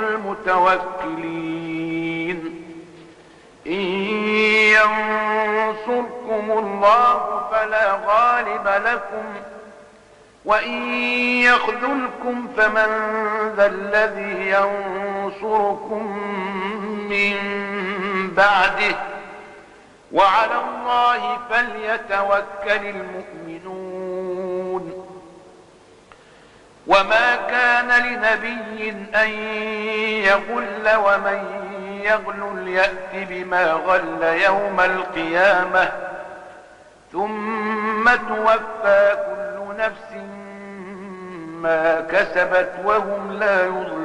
Speaker 2: المتوكلين إن ينصركم الله فلا غالب لكم وإن يخذلكم فمن ذا الذي ينصركم من بعده وعلى الله فليتوكل المؤمنون وما كان لنبي أن يغل ومن يغل يأت بما غل يوم القيامة ثم توفى كل نفس ما كسبت وهم لا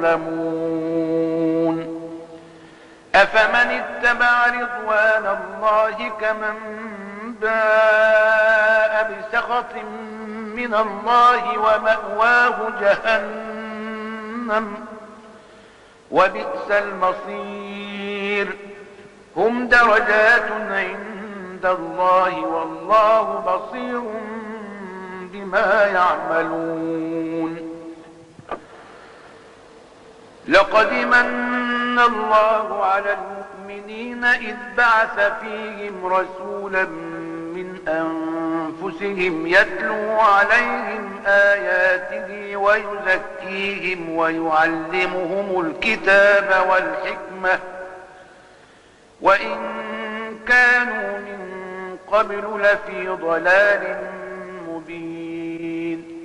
Speaker 2: يظلمون أفمن اتبع رضوان الله كمن باء بسخط من الله ومأواه جهنم وبئس المصير هم درجات عند الله والله بصير بما يعملون لقد من الله على المؤمنين إذ بعث فيهم رسولا من أنفسهم يتلو عليهم آياته ويزكيهم ويعلمهم الكتاب والحكمة وإن كانوا من قبل لفي ضلال مبين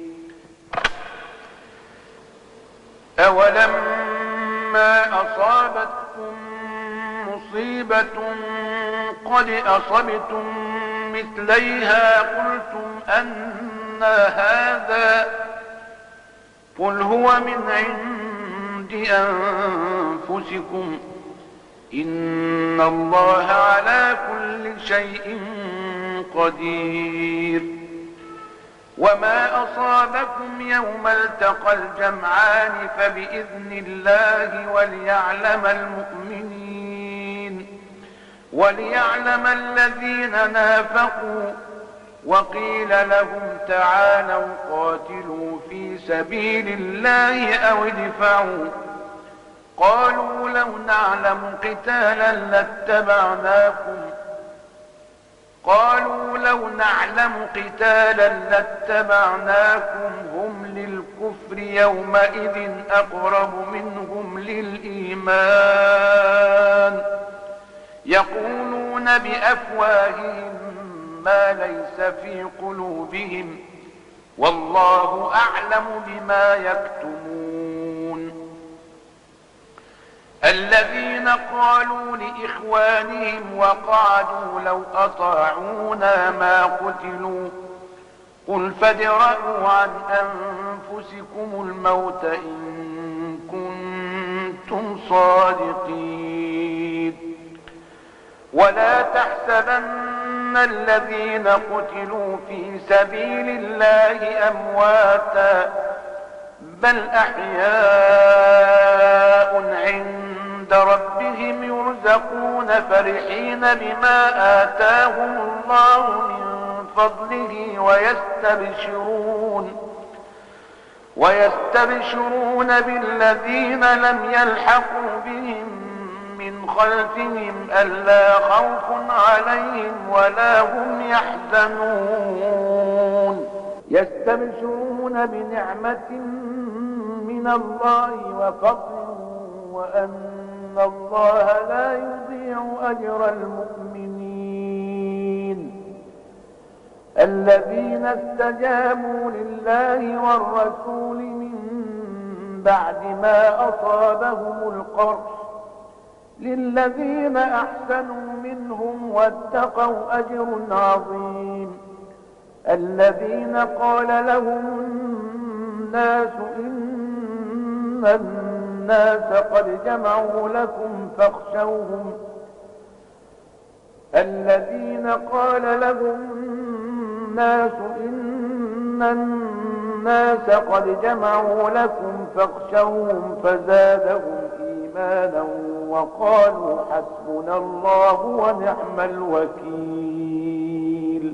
Speaker 2: أولما أصابتكم مصيبة قد أصبتم مثليها قلتم أنى هذا قل هو من عند أنفسكم إن الله على كل شيء قدير وما أصابكم يوم التقى الجمعان فبإذن الله وليعلم المؤمنين وليعلم الذين نافقوا وقيل لهم تعالوا قاتلوا في سبيل الله أو ادفعوا قالوا لو نعلم قتالا لاتبعناكم قالوا لو نعلم قتالا لاتبعناكم هم للكفر يومئذ أقرب منهم للإيمان يقولون بأفواههم ما ليس في قلوبهم والله أعلم بما يكتمون الذين قالوا لإخوانهم وقعدوا لو أطاعونا ما قتلوا قل فادرءوا عن أنفسكم الموت إن كنتم صادقين ولا تحسبن الذين قتلوا في سبيل الله أمواتا بل أحياء عند ربهم يرزقون فرحين بما آتاهم الله من فضله ويستبشرون ويستبشرون بالذين لم يلحقوا بهم من خلفهم ألا خوف عليهم ولا هم يحزنون يستبشرون بنعمة من الله وفضل وأن الله لا يضيع أجر المؤمنين الذين استجابوا لله والرسول من بعد ما أصابهم القرح للذين أحسنوا منهم واتقوا أجر عظيم. الذين قال لهم الناس إن الناس قد جمعوا لكم فاخشوهم الذين قال لهم الناس إن الناس قد جمعوا لكم فاخشوهم فزادهم إيمانا وقالوا حسبنا الله ونعم الوكيل.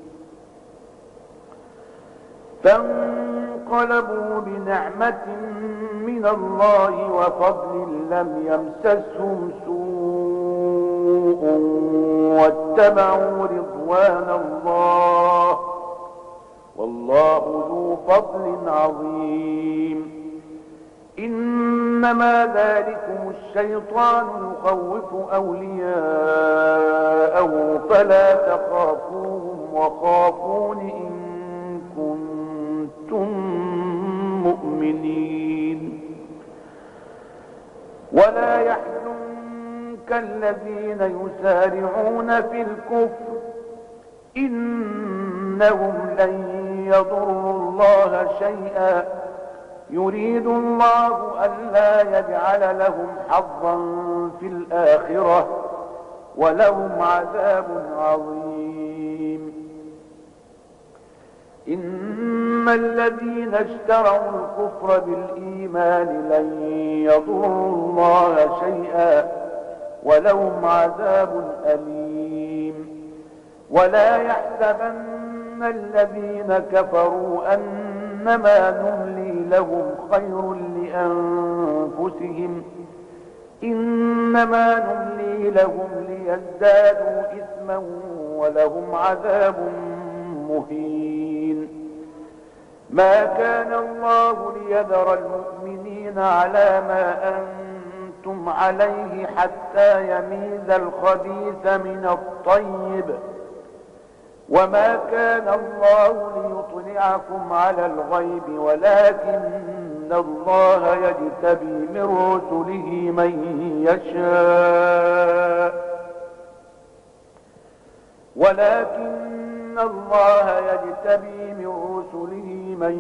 Speaker 2: فانقلبوا بنعمة من الله وفضل لم يمسسهم سوء واتبعوا رضوان الله والله ذو فضل عظيم. إنما ذلكم الشيطان يخوف أولياءه فلا تخافوهم وخافون إن كنتم مؤمنين. ولا يحزنك الذين يسارعون في الكفر إنهم لن يضروا الله شيئا يريد الله ألا يجعل لهم حظا في الآخرة ولهم عذاب عظيم. إن الذين اشتروا الكفر بالإيمان لن يضروا الله شيئا ولهم عذاب أليم. ولا يحسبن الذين كفروا أنما نملي لهم خير لأنفسهم إنما نملي لهم ليزدادوا إثما ولهم عذاب مهين. ما كان الله ليذر المؤمنين على ما أنتم عليه حتى يميز الخبيث من الطيب وما كان الله ليطلعكم على الغيب ولكن الله يجتبي من رسله من يشاء ولكن الله يجتبي من رسله من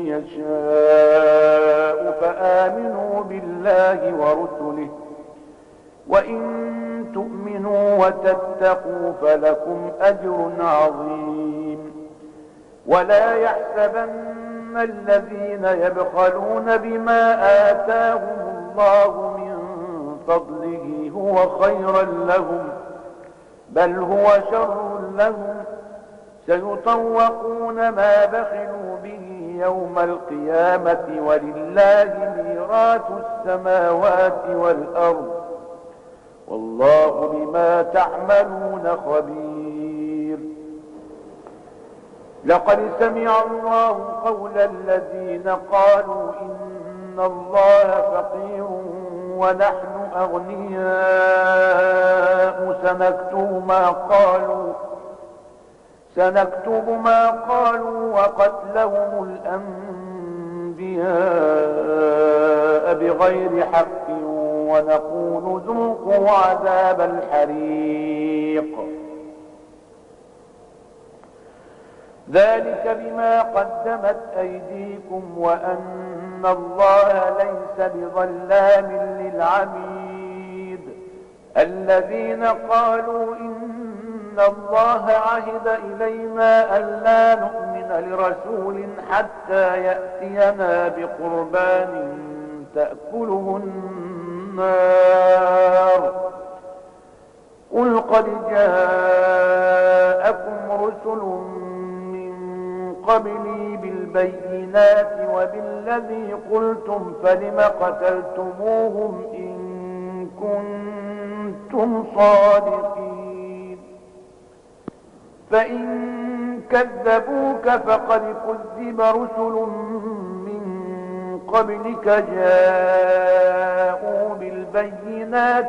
Speaker 2: يشاء فآمنوا بالله ورسله وإن تؤمنوا وتتقوا فلكم أجر عظيم. ولا يحسبن الذين يبخلون بما آتاهم الله من فضله هو خيرا لهم بل هو شر لهم سيطوقون ما بخلوا به يوم القيامة ولله ميراث السماوات والأرض والله بما تعملون خبير. لقد سمع الله قول الذين قالوا إن الله فقير ونحن أغنياء سنكتب ما قالوا سنكتب ما قالوا وقتلهم الأنبياء بغير حق ونقول ذوقوا عذاب الحريق ذلك بما قدمت أيديكم وأن الله ليس بظلام للعبيد. الذين قالوا إن الله عهد إلينا ألا نؤمن لرسول حتى يأتينا بقربان تأكله النار قل قد جاءكم رسل من قبلي بالبينات وبالذي قلتم فلم قتلتموهم إن كنتم صادقين. فإن كذبوك فقد كذب رسل من قبلك جاءوا بالبينات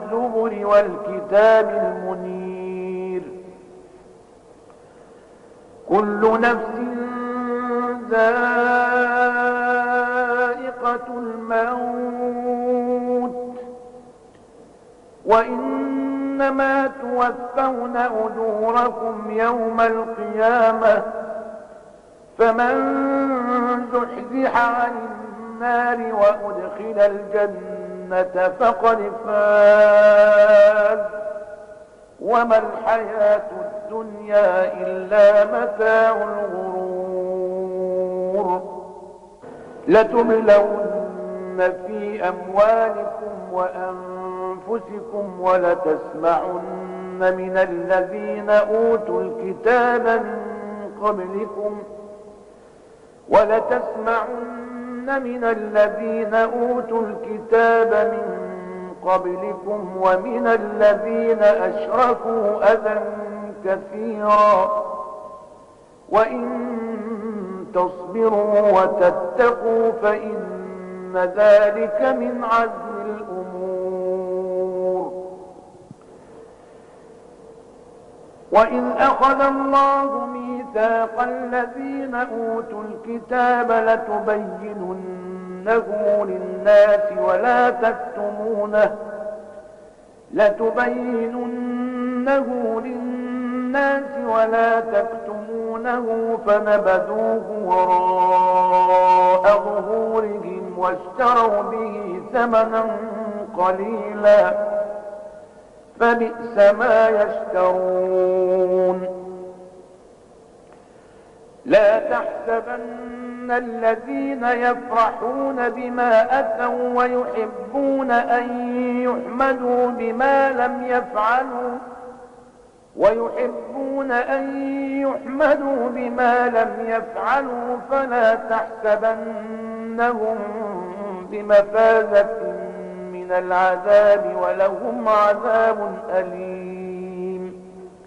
Speaker 2: والزبر والكتاب المنير كل نفس ذائقة الموت وإنما توفون أجوركم يوم القيامة فمن زحزح عن النار وأدخل الجنة فقد فاز وما الحياة الدنيا إلا متاع الغرور لتبلون في أموالكم وأنفسكم ولتسمعن من الذين أوتوا الكتاب من قبلكم ولتسمعن من الذين أوتوا الكتاب من قبلكم ومن الذين أشركوا أذى كثيرا وإن تصبروا وتتقوا فإن ذلك من عزم الأمور وإذ أخذ الله ميثاق الذين أوتوا الكتاب لتبيننه للناس ولا تكتمونه لتبيننه للناس ولا تكتمونه فنبذوه وراء ظهورهم واشتروا به ثمنا قليلا فبئس ما يشترون لا تحسبن الذين يفرحون بما أتوا ويحبون أن يحمدوا بما لم يفعلوا ويحبون أن يحمدوا بما لم يفعلوا فلا تحسبنهم بمفازة من العذاب ولهم عذاب أليم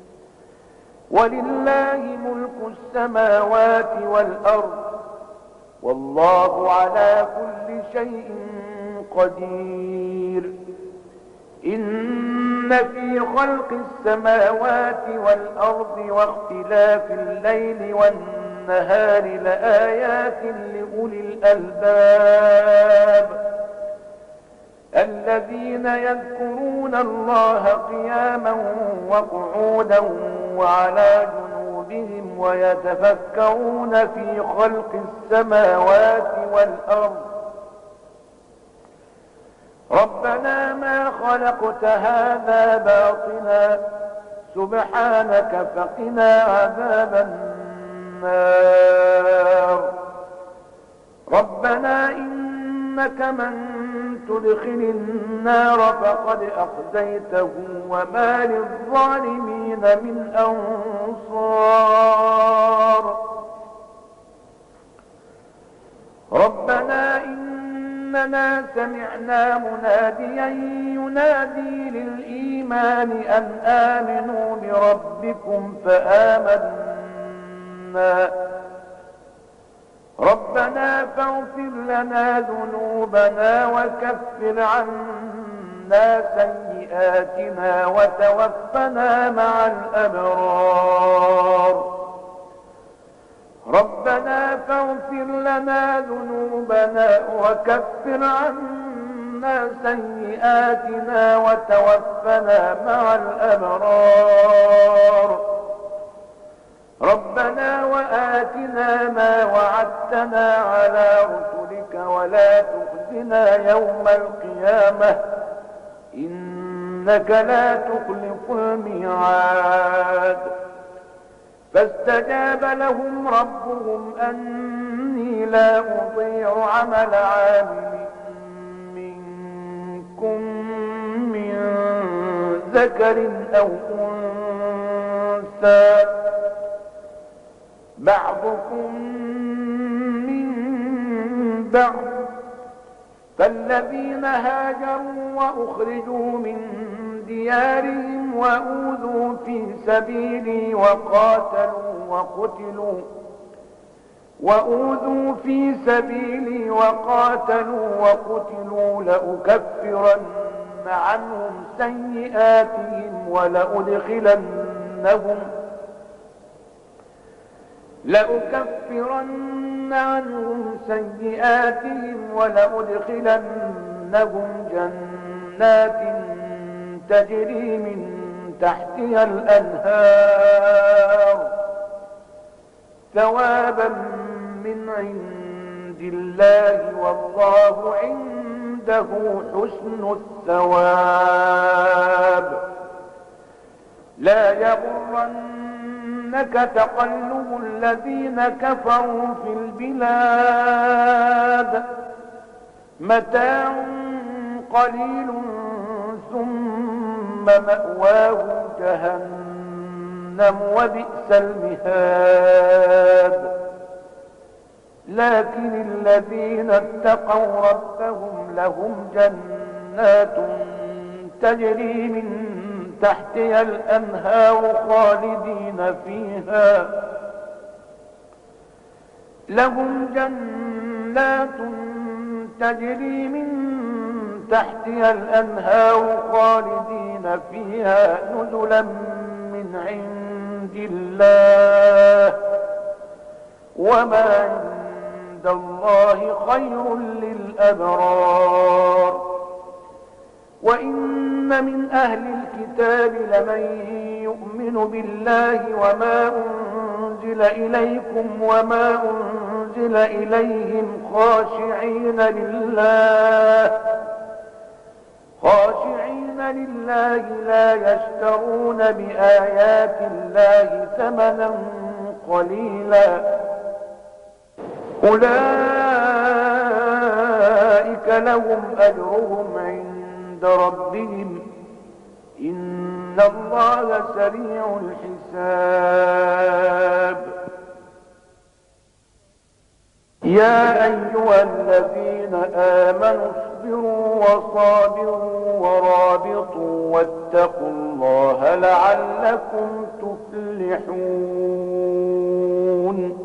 Speaker 2: ولله ملك السماوات والأرض والله على كل شيء قدير إن في خلق السماوات والأرض واختلاف الليل والنهار لآيات لأولي الألباب الذين يذكرون الله قياما وقعودا وعلى جنوبهم ويتفكرون في خلق السماوات والأرض ربنا ما خلقت هذا باطلا سبحانك فقنا عذاب النار ربنا إنك من تدخل النار فقد أخزيته وما للظالمين من أنصار ربنا إننا سمعنا مناديا ينادي للإيمان أن آمنوا بربكم فآمنا ربنا فاغفر لنا ذنوبنا وكفر عنا سيئاتنا وتوفنا مع الأبرار ربنا فاغفر لنا ذنوبنا وكفر عنا سيئاتنا وتوفنا مع الأبرار ربنا وآتنا ما وعدتنا على رسلك ولا تخزنا يوم القيامة إنك لا تخلف الميعاد فاستجاب لهم ربهم أني لا أضيع عمل عامل منكم من ذكر أو أنثى بعضكم من بعض فالذين هاجروا وأخرجوا من ديارهم وأوذوا في سبيلي وقاتلوا وقتلوا وأوذوا في سبيلي وقاتلوا وقتلوا لأكفرن عنهم سيئاتهم ولأدخلنهم لأكفرن عنهم سيئاتهم ولأدخلنهم جنات تجري من تحتها الأنهار ثوابا من عند الله والله عنده حسن الثواب. لا يغرنك تقلب الذين كفروا في البلاد متاع قليل ثم مأواه جهنم وبئس المهاد. لكن الذين اتقوا ربهم لهم جنات تجري من تحتها الأنهار خالدين فيها لهم جنات تجري من تحتها الأنهار خالدين فيها نزلا من عند الله وما عند الله خير للأبرار. وإن من أهل الكتاب لمن يؤمن بالله وما أنزل إليكم وما أنزل إليهم خاشعين لله خاشعين لله لا يشترون بآيات الله ثمنا قليلا أولئك لهم أجرهم عند ربهم إن الله سريع الحساب. يا أيها الذين آمنوا اصبروا وصابروا ورابطوا واتقوا الله لعلكم تفلحون.